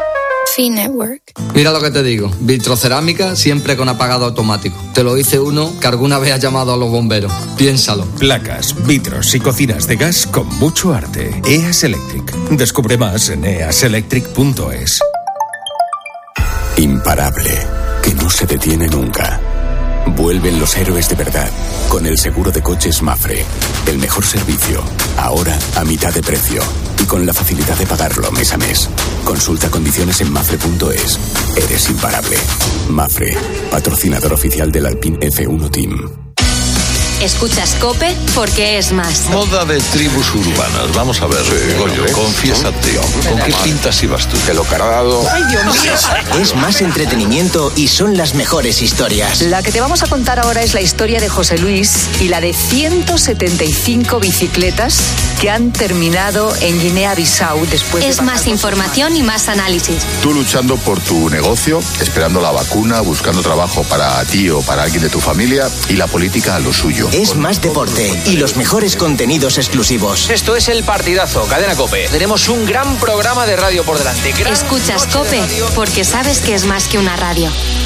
Speaker 3: Fee Network.
Speaker 5: Mira lo que te digo, vitrocerámica siempre con apagado automático. Te lo dice uno que alguna vez ha llamado a los bomberos. Piénsalo.
Speaker 12: Placas, vitros y cocinas de gas con mucho arte. E A S Electric. Descubre más en e a s electric punto es.
Speaker 13: Imparable, que no se detiene nunca. Vuelven los héroes de verdad con el seguro de coches Mafre. El mejor servicio, ahora a mitad de precio y con la facilidad de pagarlo mes a mes. Consulta condiciones en mafre punto es. Eres imparable. Mafre, patrocinador oficial del Alpine F uno Team.
Speaker 1: Escuchas COPE porque es más.
Speaker 14: Moda de tribus urbanas. Vamos a ver, sí, Goyo, no, confiésate. ¿Con qué pintas ibas tú?
Speaker 18: Que lo cargado.
Speaker 15: Ay, Dios mío.
Speaker 2: Es más entretenimiento y son las mejores historias.
Speaker 22: La que te vamos a contar ahora es la historia de José Luis y la de ciento setenta y cinco bicicletas que han terminado en Guinea-Bissau después
Speaker 1: Es
Speaker 22: de
Speaker 1: más información y más análisis.
Speaker 23: Tú luchando por tu negocio, esperando la vacuna, buscando trabajo para ti o para alguien de tu familia y la política a lo suyo.
Speaker 2: Es más deporte y los mejores contenidos exclusivos.
Speaker 24: Esto es El Partidazo, Cadena COPE. Tenemos un gran programa de radio por delante. Gran
Speaker 1: Escuchas COPE porque sabes que es más que una radio.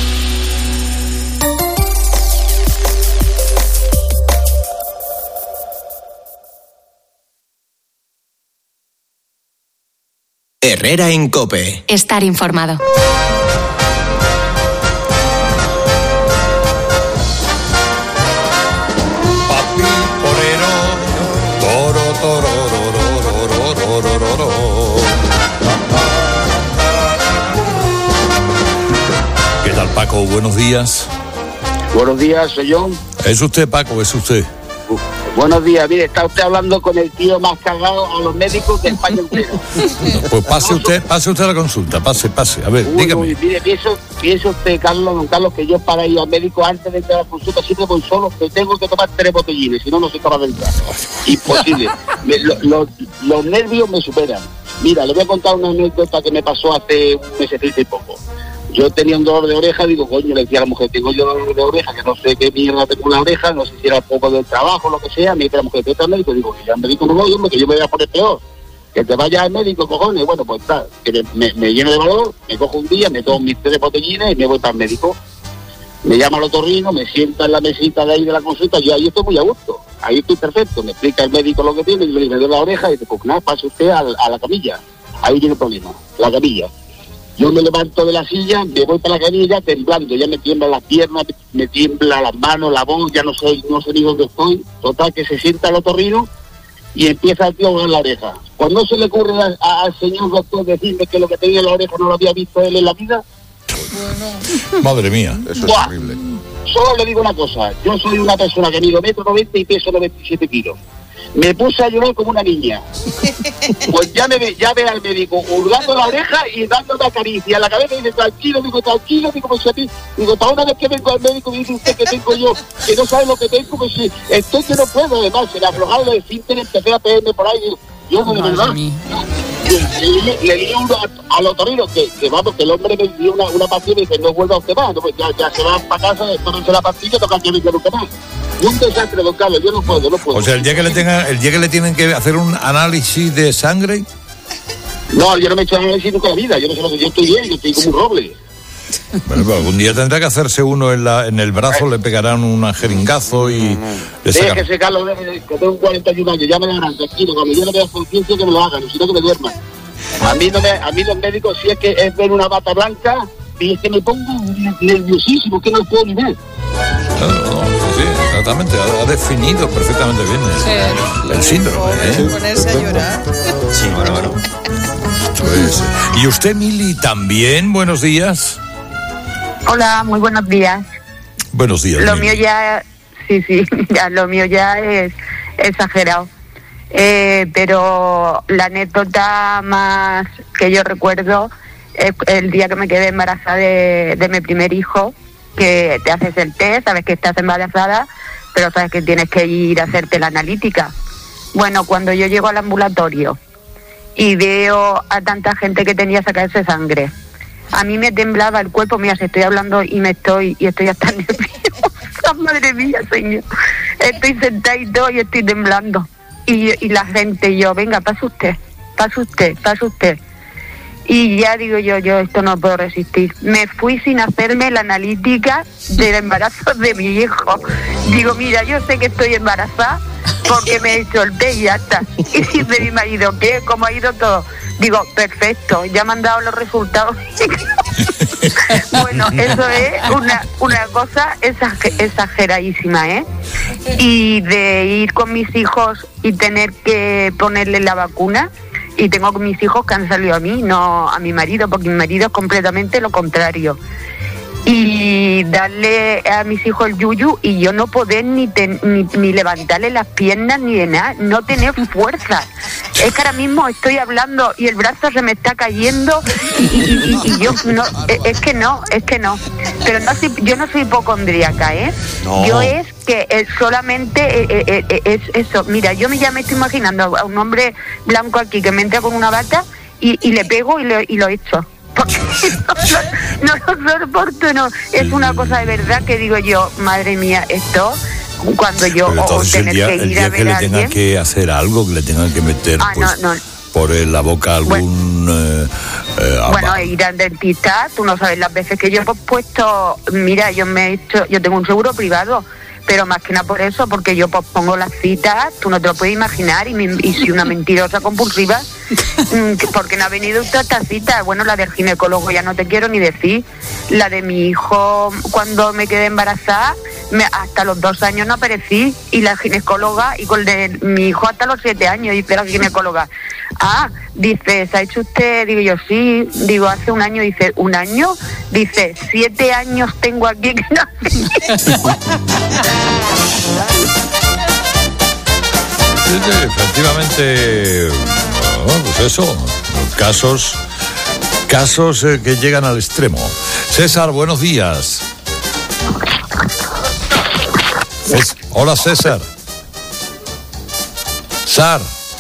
Speaker 2: Herrera en COPE.
Speaker 1: Estar informado.
Speaker 14: ¿Qué tal, Paco? Buenos días.
Speaker 28: Buenos días, soy yo.
Speaker 14: ¿Es usted, Paco? ¿Es usted?
Speaker 28: Uh, buenos días. Mire, está usted hablando con el tío más cargado a los médicos de España entera.
Speaker 14: No, pues pase usted, pase usted a la consulta. Pase, pase. A ver,
Speaker 28: uy,
Speaker 14: dígame.
Speaker 28: Uy, mire, piensa, piensa usted, Carlos, don Carlos, que yo para ir al médico antes de entrar a la consulta siempre voy solo, que tengo que tomar tres botellines, si no, no soy capaz de entrar. Imposible. Me, lo, lo, los nervios me superan. Mira, le voy a contar una anécdota que me pasó hace un mesecito y poco. Yo tenía un dolor de oreja, digo, coño, le decía a la mujer, tengo yo dolor de oreja, que no sé qué mierda tengo en la oreja, no sé si era poco del trabajo o lo que sea. Me dice la mujer, vete al médico, digo, que ya al médico no voy, hombre, que yo me voy a poner peor. Que te vayas al médico, cojones. Bueno, pues está, que me, me lleno de valor, me cojo un día, me tomo mis tres botellines y me voy para el médico. Me llama al otorrino, me sienta en la mesita de ahí de la consulta, yo ahí estoy muy a gusto, ahí estoy perfecto. Me explica el médico lo que tiene, y me doy la oreja y dice, pues nada, pase usted a, a la camilla. Ahí tiene el problema, la camilla. Yo me levanto de la silla, me voy para la camilla temblando, ya me tiemblan las piernas, me tiembla las manos, la voz, ya no sé, no sé ni dónde estoy. Total, que se sienta el otorrino y empieza el tío a mover la oreja. Cuando no se le ocurre a, a, al señor doctor decirme que lo que tenía en la oreja no lo había visto él en la vida.
Speaker 14: Bueno. Madre mía.
Speaker 23: Eso es horrible.
Speaker 28: Solo le digo una cosa, yo soy una persona que mido metro noventa y peso noventa y siete kilos. Me puse a llorar como una niña. Pues ya me ve, ya ve al médico hurgando la oreja y dándome una caricia en la cabeza y dice, tranquilo, digo, tranquilo, digo, pues a ti, digo, para una vez que vengo al médico me dice usted que tengo yo, que no sabe lo que tengo, pues sí, estoy que no puedo, además, se le aflojaron el esfínter, empecé a pegarme por ahí, digo, yo no, de verdad. Le, le di uno al otorrino que, que vamos, que el hombre me dio una, una pastilla y dice, no vuelva usted más, no, pues ya, ya se va para casa, tómense la pastilla, toca que venga nunca más. Un desastre, don Carlos, yo no puedo, no puedo.
Speaker 14: O sea, el día que le tenga, el día que le tienen que hacer un análisis de sangre.
Speaker 28: No, yo no me he hecho análisis nunca en la vida, yo no sé lo que yo estoy bien, yo estoy como un roble.
Speaker 14: Bueno, pero algún día tendrá que hacerse uno en, la, en el brazo, le pegarán un jeringazo y le sacan.
Speaker 28: Déjese, Carlos, que tengo cuarenta y un años, ya me darán, tranquilo, cuando yo no me da conciencia que me lo hagan, sino que me duerman. A mí, no me, a mí los médicos, si es que es ver una bata blanca, y es que me pongo nerviosísimo, que no puedo ni ver.
Speaker 14: No, no, sí, exactamente, ha, ha definido perfectamente bien el, el síndrome. ¿eh?
Speaker 15: Ponerse a llorar.
Speaker 14: Sí, bueno, bueno. Pues, ¿y usted, Mili, también? Buenos días.
Speaker 29: Hola, muy buenos días.
Speaker 14: Buenos días.
Speaker 29: Lo
Speaker 14: Mili.
Speaker 29: mío ya, sí, sí, ya lo mío ya es exagerado. Eh, pero la anécdota más que yo recuerdo es el día que me quedé embarazada de, de mi primer hijo, que te haces el test, sabes que estás embarazada, pero sabes que tienes que ir a hacerte la analítica. Bueno, cuando yo llego al ambulatorio y veo a tanta gente que tenía que sacarse sangre, a mí me temblaba el cuerpo. Mira, si estoy hablando y me estoy y estoy hasta nerviosa, madre mía, señor, estoy sentadito y estoy temblando. Y, y la gente, yo, venga, pase usted, pase usted, pase usted. Y ya digo yo, yo esto no puedo resistir. Me fui sin hacerme la analítica del embarazo de mi hijo. Digo, mira, yo sé que estoy embarazada porque me he hecho el test y ya está. Y dice mi marido, ¿qué? ¿Cómo ha ido todo? Digo, perfecto, ya me han dado los resultados. Bueno, eso es una, una cosa exageradísima, ¿eh? Y de ir con mis hijos y tener que ponerle la vacuna, y tengo con mis hijos que han salido a mí, no a mi marido, porque mi marido es completamente lo contrario. Y darle a mis hijos el yuyu y yo no poder ni, ten, ni, ni levantarle las piernas ni de nada, no tener fuerza. Es que ahora mismo estoy hablando y el brazo se me está cayendo y, y, y, y yo no, es que no, es que no. Pero no soy, yo no soy hipocondríaca, ¿eh? No. Yo es que es solamente eh, eh, eh, es eso. Mira, yo me, ya me estoy imaginando a un hombre blanco aquí que me entra con una bata y, y le pego y, le, y lo echo. Porque no, no, no lo soporto, no. Es una cosa de verdad que digo yo, madre mía, esto cuando yo
Speaker 14: pero entonces
Speaker 29: o tener
Speaker 14: el día,
Speaker 29: que
Speaker 14: el
Speaker 29: ir
Speaker 14: día
Speaker 29: a ver
Speaker 14: que le
Speaker 29: a
Speaker 14: tenga
Speaker 29: alguien,
Speaker 14: que hacer algo, que le tengan que meter
Speaker 29: ah,
Speaker 14: pues,
Speaker 29: no, no.
Speaker 14: por la boca algún eh, eh,
Speaker 29: bueno, ir al dentista, tú no sabes las veces que yo he puesto, mira, yo me he hecho, yo tengo un seguro privado, pero más que nada por eso, porque yo pospongo las citas, tú no te lo puedes imaginar, y, me, y soy una mentirosa compulsiva, porque no ha venido usted a esta cita. Bueno, la del ginecólogo ya no te quiero ni decir, la de mi hijo cuando me quedé embarazada, me, hasta los dos años no aparecí, y la ginecóloga, y con el de mi hijo hasta los siete años, dice la ginecóloga, ah, dice, ¿se ha hecho usted? Digo yo, sí, digo, hace un año, dice, ¿un año? Dice, siete años tengo aquí que no
Speaker 14: Sí, sí, efectivamente, bueno, pues eso, casos, casos eh, que llegan al extremo. César, buenos días. Es, hola, César. Sar.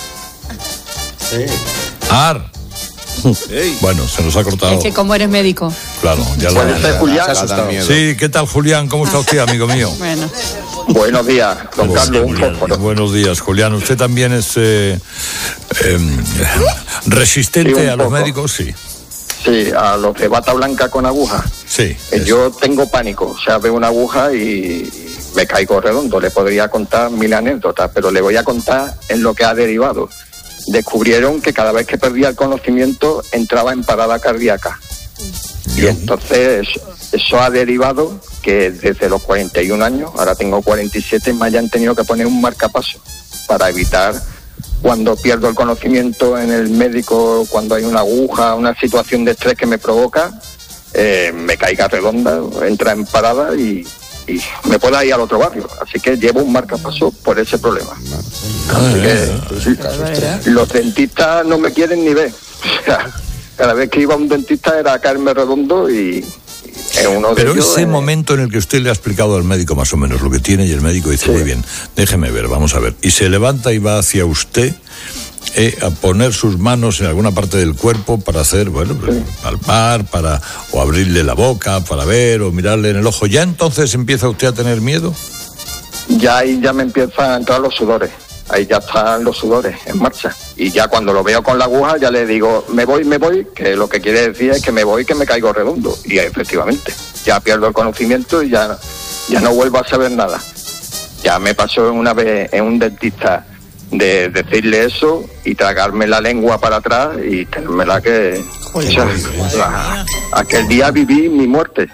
Speaker 3: Sí.
Speaker 14: Ar. Hey. Bueno, se nos ha cortado.
Speaker 4: Es que como eres médico.
Speaker 14: Claro, ya lo
Speaker 3: ¿Puede ser Julián?
Speaker 14: Sí, ¿qué tal, Julián? ¿Cómo está usted, amigo mío?
Speaker 4: Bueno.
Speaker 3: Buenos días, don
Speaker 14: Buenos
Speaker 3: Carlos. Un
Speaker 14: días, buenos días, Julián. ¿Usted también es eh, eh, resistente
Speaker 3: sí,
Speaker 14: a los
Speaker 3: poco.
Speaker 14: médicos? Sí.
Speaker 3: Sí, a los de bata blanca con aguja.
Speaker 14: Sí.
Speaker 3: Eh, yo tengo pánico, o sea, veo una aguja y me caigo redondo. Le podría contar mil anécdotas, pero le voy a contar en lo que ha derivado. Descubrieron que cada vez que perdía el conocimiento entraba en parada cardíaca. Y entonces eso ha derivado que desde los cuarenta y un años, ahora tengo cuarenta y siete, me hayan tenido que poner un marcapaso para evitar, cuando pierdo el conocimiento en el médico, cuando hay una aguja, una situación de estrés que me provoca, eh, me caiga redonda, entra en parada y, y me pueda ir al otro barrio. Así que llevo un marcapaso por ese problema. Así que sí, los dentistas no me quieren ni ver. O sea, cada vez que iba a un dentista era a caerme redondo y... Es uno de
Speaker 14: Pero
Speaker 3: ellos,
Speaker 14: ese
Speaker 3: eh,
Speaker 14: momento en el que usted le ha explicado al médico más o menos lo que tiene y el médico dice, sí, muy bien, déjeme ver, vamos a ver. Y se levanta y va hacia usted eh, a poner sus manos en alguna parte del cuerpo para hacer, bueno, pues, sí, palpar, para, o abrirle la boca para ver, o mirarle en el ojo. ¿Ya entonces empieza usted a tener miedo?
Speaker 3: Ya ahí ya me empiezan a entrar los sudores. Ahí ya están los sudores en marcha. Y ya cuando lo veo con la aguja ya le digo, me voy, me voy, que lo que quiere decir es que me voy, que me caigo redondo. Y efectivamente, ya pierdo el conocimiento y ya, ya no vuelvo a saber nada. Ya me pasó una vez en un dentista de decirle eso y tragarme la lengua para atrás y tenérmela que... O sea, la, aquel día viví mi muerte.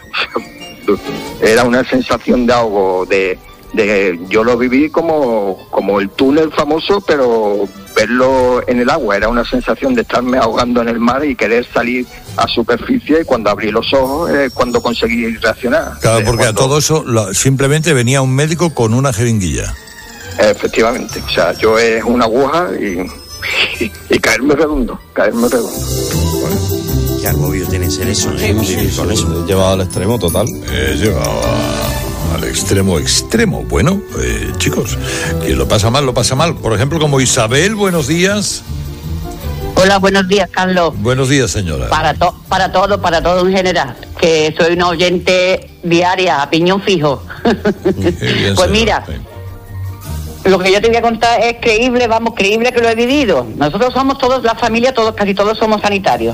Speaker 3: Era una sensación de ahogo, de... de yo lo viví como como el túnel famoso, pero verlo en el agua. Era una sensación de estarme ahogando en el mar y querer salir a superficie, y cuando abrí los ojos es eh, cuando conseguí reaccionar.
Speaker 14: Claro,
Speaker 3: eh,
Speaker 14: porque
Speaker 3: cuando...
Speaker 14: a todo eso lo, simplemente venía un médico con una jeringuilla.
Speaker 3: Efectivamente, o sea, yo es una aguja y, y, y caerme redondo, caerme redondo.
Speaker 6: Bueno, qué agobio tiene ser eso, ¿eh?
Speaker 3: Sí, sí,
Speaker 6: con
Speaker 3: sí,
Speaker 6: eso.
Speaker 3: sí.
Speaker 6: Llevado al extremo total.
Speaker 14: Eh, llevado al extremo extremo. Bueno, eh, chicos, quien lo pasa mal, lo pasa mal. Por ejemplo, como Isabel, buenos días.
Speaker 7: Hola, buenos días, Carlos.
Speaker 14: Buenos días, señora.
Speaker 7: Para, to- para todo, para todo en general, que soy una oyente diaria, a piñón fijo.
Speaker 14: Bien,
Speaker 7: pues mira, sí. Lo que yo te voy a contar es creíble, vamos, creíble que lo he vivido. Nosotros somos todos, la familia, todos, casi todos somos sanitarios.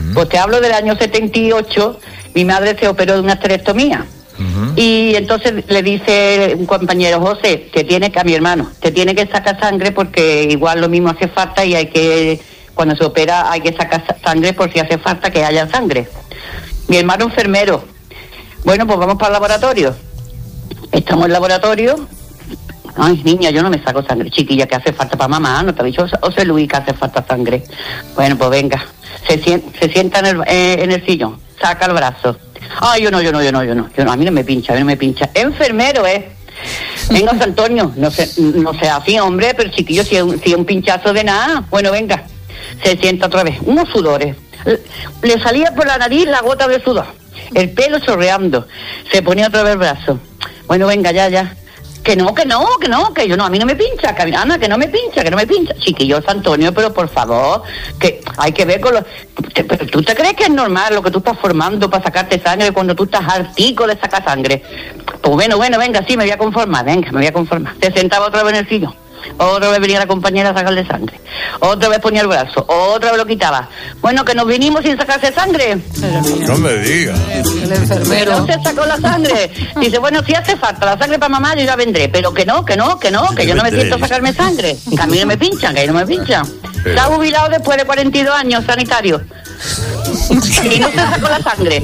Speaker 7: Uh-huh. Pues te hablo del año setenta y ocho, mi madre se operó de una esterectomía. Uh-huh. Y entonces le dice un compañero, José, te tiene que, a mi hermano, te tiene que sacar sangre porque igual lo mismo hace falta y hay que, cuando se opera hay que sacar sangre por si hace falta que haya sangre. Mi hermano enfermero. Bueno, pues vamos para el laboratorio. Estamos en el laboratorio. Ay, niña, yo no me saco sangre, chiquilla, que hace falta para mamá, ¿no te ha dicho José Luis que hace falta sangre? Bueno, pues venga, se, sien, se sienta en el, eh, en el sillón, saca el brazo. Ay, yo no, yo no, yo no, yo no, yo no, a mí no me pincha, a mí no me pincha. Enfermero, ¿eh? Venga, José Antonio, no sé, no sea así, hombre, pero chiquillo, si es un, si es un pinchazo de nada. Bueno, venga, se sienta otra vez, unos sudores. Le salía por la nariz la gota de sudor, el pelo chorreando, se ponía otra vez el brazo. Bueno, venga, ya, ya. Que no, que no, que no, que yo no, a mí no me pincha, que Ana, que no me pincha, que no me pincha. Chiquillo, Antonio, pero por favor, que hay que ver con los... Pero ¿tú te crees que es normal lo que tú estás formando para sacarte sangre cuando tú estás hartico de sacar sangre? Pues bueno, bueno, venga, sí, me voy a conformar, venga, me voy a conformar. Se sentaba otra vez en el sillón. Otra vez venía la compañera a sacarle sangre. Otra vez ponía el brazo. Otra vez lo quitaba. Bueno, que nos vinimos sin sacarse sangre.
Speaker 14: No me digas.
Speaker 7: El enfermero. No se sacó la sangre. Dice, bueno, si hace falta la sangre para mamá, yo ya vendré. Pero que no, que no, que no, que yo no me siento a sacarme sangre. Que a mí no me pinchan, que a mí no me pinchan. Está jubilado después de cuarenta y dos años, sanitario. Y no se sacó la sangre.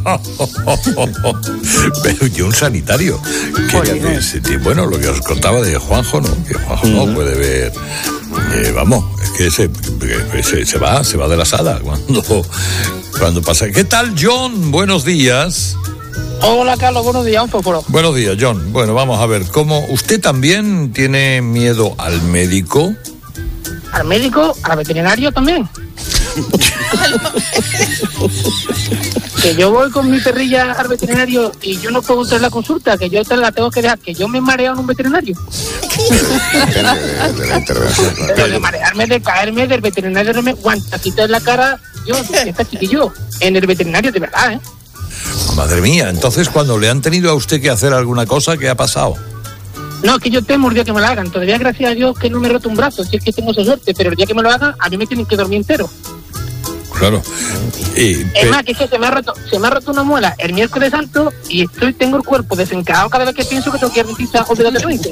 Speaker 14: Pero yo un sanitario. Que, bueno, lo que os contaba de Juanjo, ¿no? Que Juanjo no puede ver. Eh, vamos, es que se, que se, se va, se va de la sala cuando, cuando pasa. ¿Qué tal, John? Buenos días.
Speaker 4: Hola, Carlos, buenos días, un fósforo.
Speaker 14: Buenos días, John. Bueno, vamos a ver, ¿cómo usted también tiene miedo al médico?
Speaker 4: ¿Al médico? ¿Al veterinario también? Que yo voy con mi perrilla al veterinario y yo no puedo entrar en la consulta, que yo te la tengo que dejar, que yo me mareo en un veterinario.
Speaker 18: Depende de, de la intervención. Claro.
Speaker 4: Pero de marearme, de caerme, del veterinario no me guantacito en la cara, yo, está chiquillo, en el veterinario, de verdad, ¿eh?
Speaker 14: Madre mía, entonces cuando le han tenido a usted que hacer alguna cosa, ¿qué ha pasado?
Speaker 4: No, es que yo temo el día que me lo hagan. Todavía gracias a Dios que no me he roto un brazo, si es que tengo esa suerte, pero el día que me lo hagan, a mí me tienen que dormir entero.
Speaker 14: Claro. Y,
Speaker 4: es pe... más, que, es que se me ha roto, se me ha roto una muela el miércoles santo y estoy, tengo el cuerpo desencajado cada vez que pienso que tengo que ir al dentista obligatoriamente.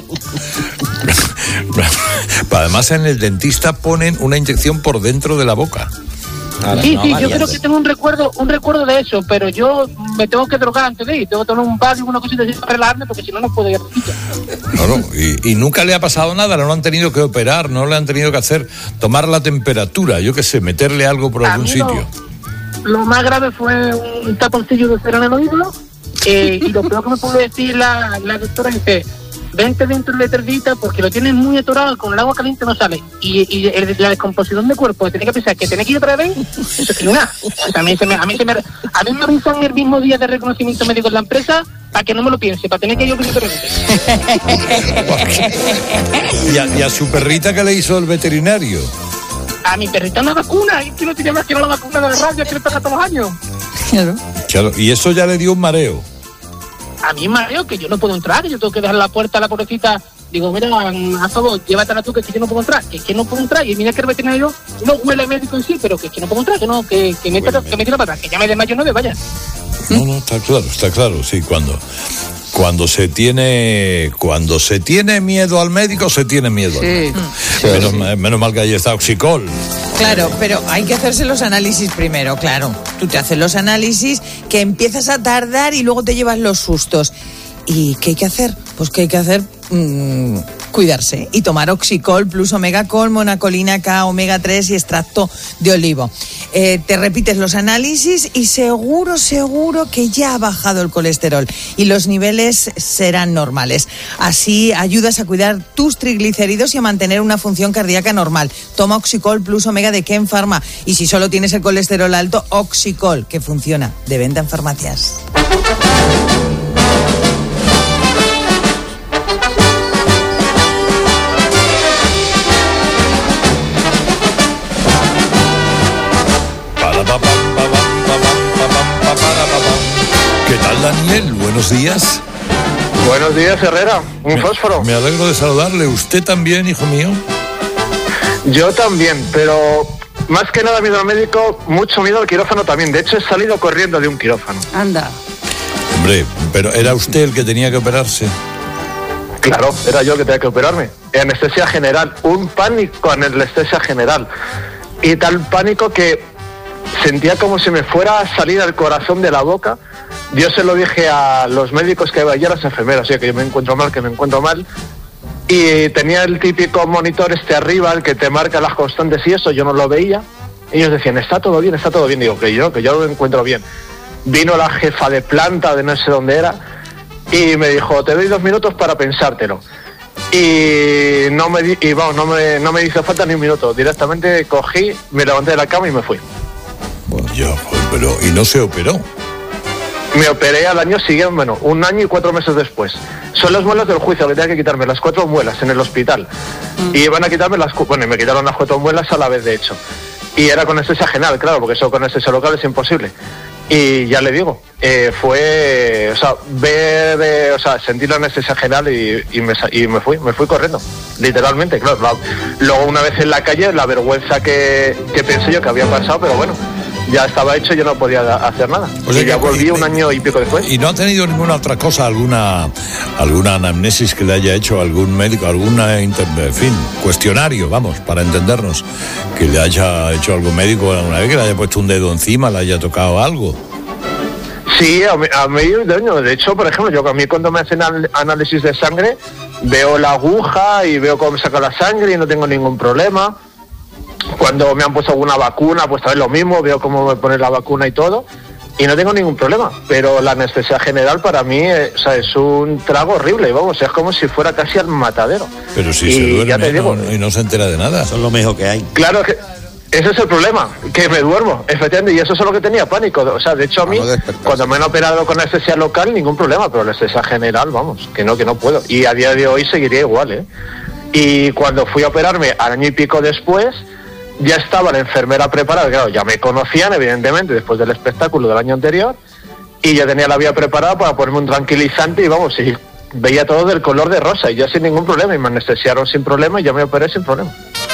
Speaker 14: Además, en el dentista ponen una inyección por dentro de la boca.
Speaker 4: Nada, sí, no, sí, yo creo que tengo un recuerdo un recuerdo de eso, pero yo me tengo que drogar antes de ir, tengo que tomar un bar y una cosita así para relajarme, porque si no, no puedo ir a la
Speaker 14: No, no, y, y nunca le ha pasado nada, no lo han tenido que operar, no le han tenido que hacer tomar la temperatura, yo qué sé, meterle algo por algún sitio.
Speaker 4: Lo, lo más grave fue un taponcillo de cera en el oído, eh, y lo peor que me pudo decir la, la doctora es que vente dentro de la eternita porque lo tienes muy atorado, con el agua caliente no sale. Y, y el, la descomposición de cuerpo, tiene que pensar que tiene que ir otra vez, eso es que nada. O sea, a mí se me, a mí se me, a mí me avisan el mismo día de reconocimiento médico en la empresa para que no me lo piense, para tener que ir obligatoriamente.
Speaker 14: ¿Y a, ¿Y a su perrita qué le hizo el veterinario?
Speaker 4: A mi perrita una vacuna, y que no tiene más que la vacuna de la rabia que le pasa todos los años.
Speaker 14: Claro. Claro, y eso ya le dio un mareo.
Speaker 4: A mí mareo, que yo no puedo entrar, que yo tengo que dejar la puerta a la pobrecita. Digo, mira, a favor, llévatela tú, que, que yo no puedo entrar, que, que no puedo entrar. Y mira que el veterinario no huele al médico en sí, pero que, que no puedo entrar, que no, que, que me tira para atrás, que ya me desmayo nueve, vaya.
Speaker 14: No, no, está claro, está claro, sí, cuando... Cuando se tiene cuando se tiene miedo al médico, se tiene miedo sí. al médico. Sí, menos, sí. menos mal que ahí está Oxicol.
Speaker 15: Claro, pero hay que hacerse los análisis primero, claro. Tú te haces los análisis, que empiezas a tardar y luego te llevas los sustos. ¿Y qué hay que hacer? Pues ¿qué hay que hacer? Mm, cuidarse y tomar Oxicol plus Omega Col, Monacolina K, Omega tres y extracto de olivo. Eh, te repites los análisis y seguro, seguro que ya ha bajado el colesterol y los niveles serán normales. Así ayudas a cuidar tus triglicéridos y a mantener una función cardíaca normal. Toma Oxicol plus Omega de Ken Pharma y si solo tienes el colesterol alto, Oxicol, que funciona, de venta en farmacias.
Speaker 14: ¿Qué tal, Daniel? Buenos días.
Speaker 8: Buenos días, Herrera. Un
Speaker 14: me,
Speaker 8: fósforo.
Speaker 14: Me alegro de saludarle. ¿Usted también, hijo mío?
Speaker 8: Yo también, pero más que nada miedo al médico, mucho miedo al quirófano también. De hecho, he salido corriendo de un quirófano.
Speaker 15: Anda.
Speaker 14: Hombre, pero ¿era usted el que tenía que operarse?
Speaker 8: Claro, era yo el que tenía que operarme. Anestesia general, un pánico en anestesia general. Y tal pánico que sentía como si me fuera a salir el corazón de la boca. Yo se lo dije a los médicos que iba allí, a las enfermeras, o sea, que yo me encuentro mal, que me encuentro mal. Y tenía el típico monitor este arriba, el que te marca las constantes y eso, yo no lo veía. Ellos decían, está todo bien, está todo bien. Digo, que yo, que yo lo encuentro bien. Vino la jefa de planta de no sé dónde era y me dijo, te doy dos minutos para pensártelo. Y no me di, y vamos, no me, no me hizo falta ni un minuto. Directamente cogí, me levanté de la cama y me fui.
Speaker 14: Bueno, ya, pero ¿y no se operó?
Speaker 8: Me operé al año siguiente, bueno, un año y cuatro meses después. Son las muelas del juicio, que tenía que quitarme las cuatro muelas en el hospital. Mm. Y iban a quitarme las, bueno, y me quitaron las cuatro muelas a la vez, de hecho. Y era con anestesia general, claro, porque eso con anestesia local es imposible. Y ya le digo, eh, fue, o sea, ver, eh, o sea, sentir la anestesia general y, y, me, y me fui, me fui corriendo, literalmente, claro. La, luego una vez en la calle, la vergüenza que, que pensé yo que había pasado, pero bueno, ya estaba hecho y yo no podía hacer nada. O sea, y ya volví y, un año y pico después.
Speaker 14: ¿Y no ha tenido ninguna otra cosa, alguna alguna anamnesis que le haya hecho algún médico, alguna, en fin, cuestionario, vamos, para entendernos, que le haya hecho algún médico alguna vez, que le haya puesto un dedo encima, le haya tocado algo?
Speaker 8: Sí, a mí, a mí de hecho, por ejemplo, yo a mí cuando me hacen análisis de sangre, veo la aguja y veo cómo me saca la sangre y no tengo ningún problema. Cuando me han puesto alguna vacuna, pues también lo mismo, veo cómo me ponen la vacuna y todo, y no tengo ningún problema. Pero la anestesia general para mí, eh, o sea, es un trago horrible, vamos, es como si fuera casi al matadero.
Speaker 14: Pero si
Speaker 8: y
Speaker 14: se duerme
Speaker 8: ya te digo,
Speaker 14: no, y no se entera de nada.
Speaker 6: Eso es lo mejor que hay.
Speaker 8: Claro que ese es el problema, que me duermo, efectivamente, y eso es lo que tenía pánico. O sea, de hecho a mí, cuando me han operado con anestesia local, ningún problema, pero la anestesia general, vamos, que no, que no puedo. Y a día de hoy seguiría igual, ¿eh? Y cuando fui a operarme al año y pico después, ya estaba la enfermera preparada, claro, ya me conocían, evidentemente, después del espectáculo del año anterior, y ya tenía la vía preparada para ponerme un tranquilizante y vamos, y veía todo del color de rosa, y yo sin ningún problema, y me anestesiaron sin problema, y yo me operé sin problema.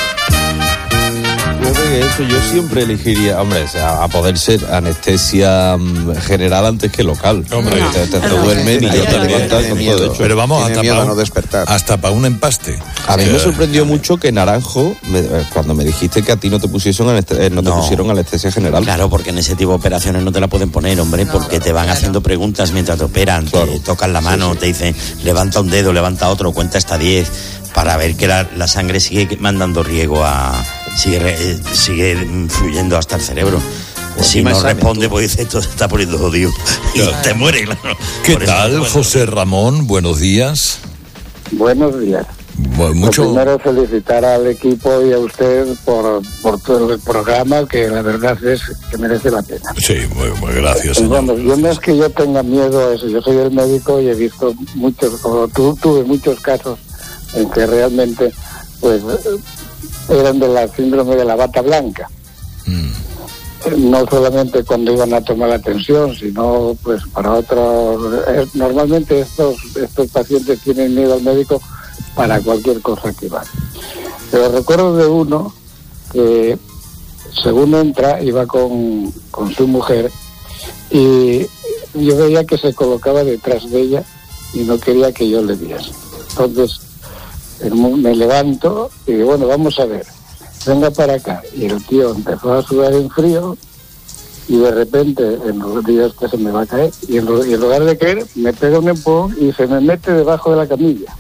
Speaker 18: Que eso yo siempre elegiría, hombre, a poder ser anestesia general antes que local.
Speaker 14: Hombre,
Speaker 18: te, te, te duermen y ya te levantas con todo hecho.
Speaker 14: Pero vamos, hasta para,
Speaker 18: no despertar.
Speaker 14: hasta para un empaste.
Speaker 18: A mí me sorprendió mucho que Naranjo, me, cuando me dijiste que a ti no te pusieron anestesia, no te no. pusieron anestesia general.
Speaker 6: Claro, porque en ese tipo de operaciones no te la pueden poner, hombre, no, porque te van claro. haciendo preguntas mientras te operan, claro. te tocan la mano, sí, sí. te dicen levanta un dedo, levanta otro, cuenta hasta diez, para ver que la, la sangre sigue mandando riego a... Sigue, sigue fluyendo hasta el cerebro. Pues si no responde, tú. Pues dice, esto se está poniendo jodido. Claro. Y te muere, claro.
Speaker 14: ¿Qué Por tal, eso, José Ramón? Buenos días.
Speaker 9: Buenos días.
Speaker 14: Bueno, mucho...
Speaker 9: Lo primero, felicitar al equipo y a usted por, por todo el programa, que la verdad es que merece la pena.
Speaker 14: Sí, muy, muy gracias.
Speaker 9: Pues, bueno, yo no es que yo tenga miedo a eso. Yo soy el médico y he visto muchos, como tú, tuve muchos casos en que realmente, pues... eran de la síndrome de la bata blanca. Mm. No solamente cuando iban a tomar la atención, sino pues para otros. Eh, normalmente estos estos pacientes tienen miedo al médico para cualquier cosa que van. Pero recuerdo de uno que según entra iba con, con su mujer y yo veía que se colocaba detrás de ella y no quería que yo le viese. Entonces me levanto y digo, bueno, vamos a ver, venga para acá. Y el tío empezó a sudar en frío y de repente, en los días que se me va a caer, y en, y en lugar de caer, me pega un empujón y se me mete debajo de la camilla.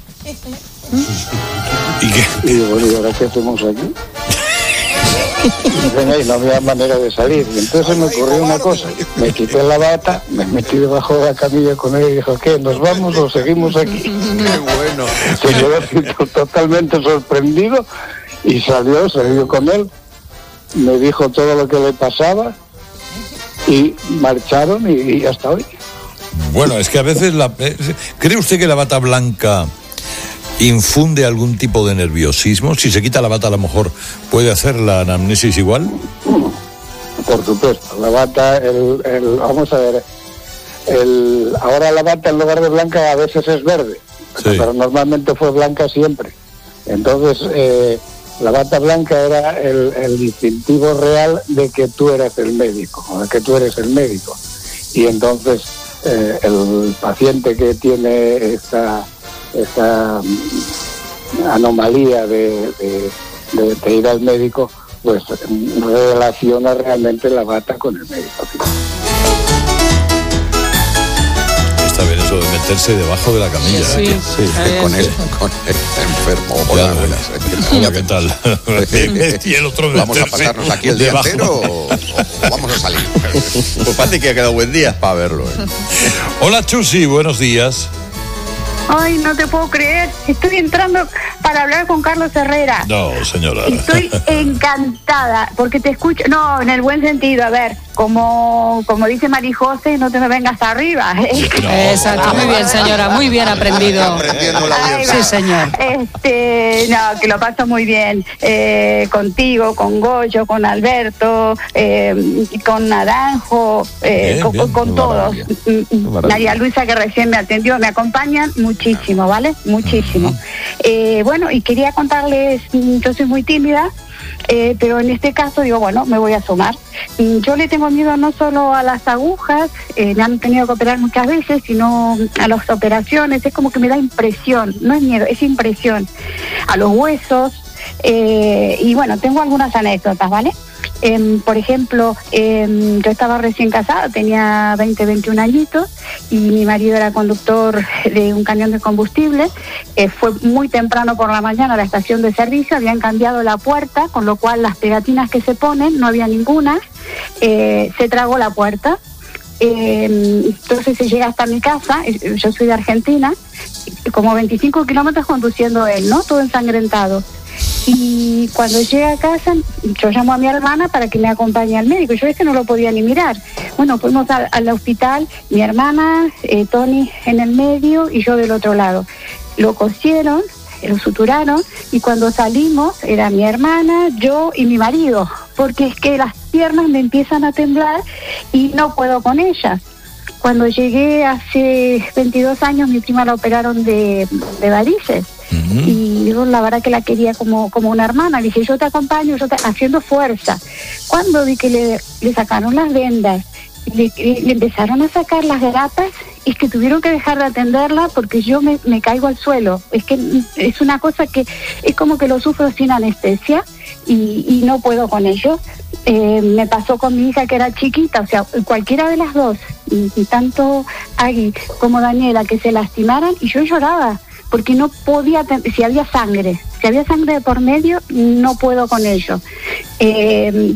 Speaker 14: ¿Y qué?
Speaker 9: Y digo, ¿y ahora qué hacemos aquí? Y venga, y no había manera de salir. Y entonces me ocurrió una cosa. Me quité la bata, me metí debajo de la camilla con él y dijo, ¿qué? ¿Nos vamos o seguimos aquí?
Speaker 14: ¡Qué bueno!
Speaker 9: Se quedó así totalmente sorprendido y salió, salió con él. Me dijo todo lo que le pasaba y marcharon y, y hasta hoy.
Speaker 14: Bueno, es que a veces la... ¿Cree usted que la bata blanca infunde algún tipo de nerviosismo? Si se quita la bata, a lo mejor puede hacer la anamnesis igual.
Speaker 9: Por supuesto, la bata, el, el, vamos a ver, el, ahora la bata en lugar de blanca a veces es verde, sí. Pero normalmente fue blanca siempre. Entonces, eh, la bata blanca era el, el distintivo real de que tú eras el médico, de que tú eres el médico. Y entonces eh, el paciente que tiene esa, esa anomalía de, de, de, de ir al médico, pues relaciona realmente la bata con el médico.
Speaker 14: Está bien eso de meterse debajo de la camilla.
Speaker 18: Sí,
Speaker 14: ¿eh?
Speaker 18: sí, sí. Con, el, con el enfermo. Hola, buenas.
Speaker 14: Hola, ¿qué tal? Y el otro
Speaker 18: ¿Vamos a pasarnos aquí el día debajo. entero o, o vamos a salir?
Speaker 6: Pues parece que ha quedado buen día.
Speaker 18: Para verlo. ¿eh?
Speaker 14: Hola, Chusi, buenos días.
Speaker 29: Ay, no te puedo creer. Estoy entrando para hablar con Carlos Herrera.
Speaker 14: No, señora.
Speaker 29: Estoy encantada porque te escucho. No, en el buen sentido. A ver, como como dice Mari José, no te me vengas arriba.
Speaker 10: No, exacto, muy bien, señora, muy bien aprendido. Sí, señor.
Speaker 29: Este, no, que lo paso muy bien eh, contigo, con Goyo, con Alberto, eh, con Naranjo, eh, bien, con, bien. con todos. María Luisa, que recién me atendió, me acompañan muchísimo, ¿vale? Muchísimo. Uh-huh. Eh, bueno, y quería contarles, yo soy muy tímida, eh, pero en este caso digo, bueno, me voy a sumar. Yo le tengo miedo no solo a las agujas, eh, me han tenido que operar muchas veces, sino a las operaciones. Es como que me da impresión, no es miedo, es impresión. A los huesos, eh, y bueno, tengo algunas anécdotas, ¿vale? Eh, por ejemplo, eh, yo estaba recién casada, tenía veinte, veintiún añitos, y mi marido era conductor de un camión de combustible. Eh, fue muy temprano por la mañana a la estación de servicio, habían cambiado la puerta, con lo cual las pegatinas que se ponen, no había ninguna, eh, se tragó la puerta. Eh, entonces se llega hasta mi casa, yo soy de Argentina, como veinticinco kilómetros conduciendo él, ¿no? Todo ensangrentado. Y cuando llega a casa, yo llamo a mi hermana para que me acompañe al médico. Yo es que no lo podía ni mirar. Bueno, fuimos a, al hospital, mi hermana, eh, Tony en el medio y yo del otro lado. Lo cosieron, lo suturaron, y cuando salimos era mi hermana, yo y mi marido, porque es que las piernas me empiezan a temblar y no puedo con ellas. Cuando llegué hace veintidós años, mi prima la operaron de, de varices. Uh-huh. Y yo la verdad que la quería como, como una hermana. Le dije, yo te acompaño, yo te... haciendo fuerza. Cuando vi que le, le sacaron las vendas, le, le empezaron a sacar las grapas, es que tuvieron que dejar de atenderla porque yo me, me caigo al suelo. Es que es una cosa que es como que lo sufro sin anestesia y, y no puedo con ello. Eh, me pasó con mi hija que era chiquita, o sea, cualquiera de las dos, y, y tanto Agui como Daniela, que se lastimaran, y yo lloraba porque no podía, si había sangre, si había sangre de por medio, no puedo con ello. Eh,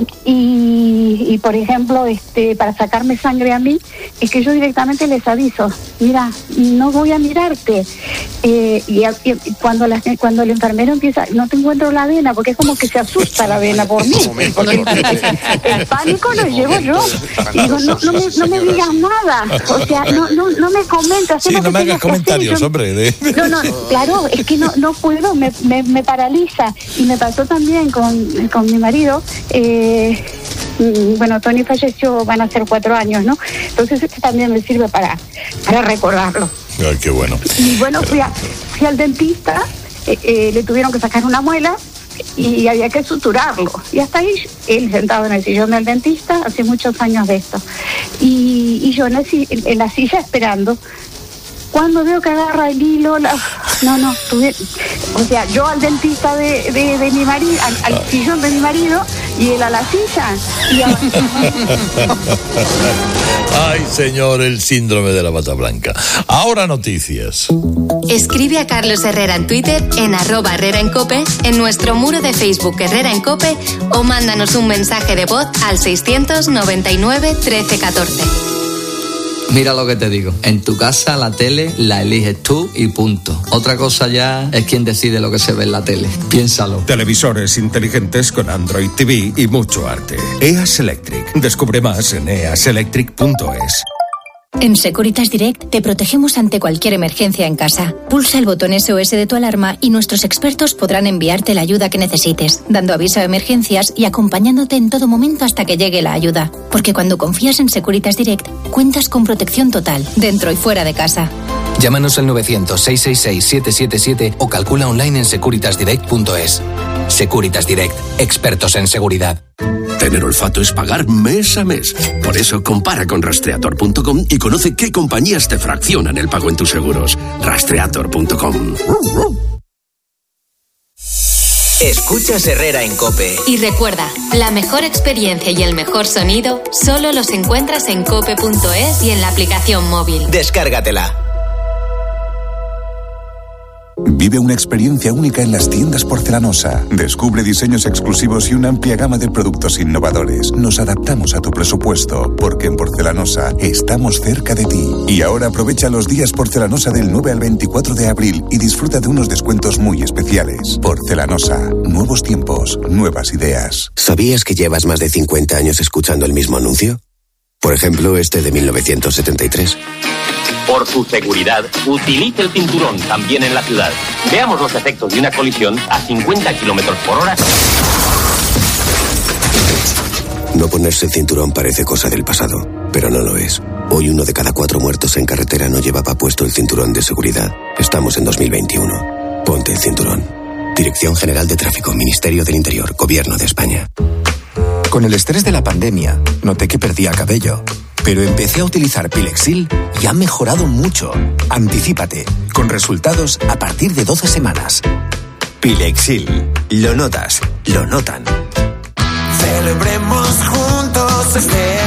Speaker 29: y, y por ejemplo, este, para sacarme sangre a mí, es que yo directamente les aviso, mira, no voy a mirarte. Eh, y, y cuando, la, cuando el enfermero empieza, no te encuentro la vena, porque es como que se asusta la vena por mí. Porque el pánico lo llevo yo. Y digo, no, no, me, no me digas nada, o sea, no, no, no me comentas.
Speaker 14: Sí, no me hagas comentarios, yo, hombre. De...
Speaker 29: No, no, claro, es que no, no puedo, me, me, me paraliza. Y me pasó también con, con mi marido. Eh, bueno, Tony falleció, van a ser cuatro años, ¿no? Entonces este también me sirve para, para recordarlo.
Speaker 14: Ay, qué bueno.
Speaker 29: Y bueno, fui, a, fui al dentista, eh, eh, le tuvieron que sacar una muela y había que suturarlo. Y hasta ahí, él sentado en el sillón del dentista, hace muchos años de esto. Y, y yo en la, en la silla esperando. Cuando veo que agarra el hilo, la... no, no, tuve... o sea, yo al dentista de, de, de mi marido, al, al sillón de mi marido, y él a la silla. Y a...
Speaker 14: Ay, señor, el síndrome de la bata blanca. Ahora noticias.
Speaker 1: Escribe a Carlos Herrera en Twitter, en arroba Herrera en Cope, en nuestro muro de Facebook Herrera en Cope, o mándanos un mensaje de voz al seiscientos noventa y nueve trece catorce.
Speaker 5: Mira lo que te digo, en tu casa la tele la eliges tú y punto. Otra cosa ya es quien decide lo que se ve en la tele. Piénsalo.
Speaker 12: Televisores inteligentes con Android T V y mucho arte. E A S Electric. Descubre más en e a s electric punto es.
Speaker 11: En Securitas Direct te protegemos ante cualquier emergencia en casa. Pulsa el botón S O S de tu alarma y nuestros expertos podrán enviarte la ayuda que necesites, dando aviso de emergencias y acompañándote en todo momento hasta que llegue la ayuda. Porque cuando confías en Securitas Direct, cuentas con protección total, dentro y fuera de casa.
Speaker 16: Llámanos al novecientos, seiscientos sesenta y seis, siete siete siete o calcula online en securitas direct punto es.
Speaker 13: Securitas Direct, expertos en seguridad.
Speaker 16: Tener olfato es pagar mes a mes. Por eso compara con rastreator punto com y conoce qué compañías te fraccionan el pago en tus seguros. rastreator punto com.
Speaker 2: Escuchas Herrera en COPE.
Speaker 1: Y recuerda, la mejor experiencia y el mejor sonido solo los encuentras en cope punto es y en la aplicación móvil.
Speaker 2: Descárgatela.
Speaker 17: Vive una experiencia única en las tiendas Porcelanosa. Descubre diseños exclusivos y una amplia gama de productos innovadores. Nos adaptamos a tu presupuesto, porque en Porcelanosa estamos cerca de ti. Y ahora aprovecha los días Porcelanosa del nueve al veinticuatro de abril y disfruta de unos descuentos muy especiales. Porcelanosa, nuevos tiempos, nuevas ideas.
Speaker 19: ¿Sabías que llevas más de cincuenta años escuchando el mismo anuncio? Por ejemplo, este de mil novecientos setenta y tres.
Speaker 20: Por su seguridad, utilice el cinturón también en la ciudad. Veamos los efectos de una colisión a cincuenta kilómetros por hora.
Speaker 19: No ponerse el cinturón parece cosa del pasado, pero no lo es. Hoy uno de cada cuatro muertos en carretera no llevaba puesto el cinturón de seguridad. Estamos en dos mil veintiuno. Ponte el cinturón. Dirección General de Tráfico, Ministerio del Interior, Gobierno de España.
Speaker 21: Con el estrés de la pandemia, noté que perdía cabello. Pero empecé a utilizar Pilexil y ha mejorado mucho. Anticípate, con resultados a partir de doce semanas.
Speaker 25: Pilexil. Lo notas, lo notan.
Speaker 26: Celebremos juntos este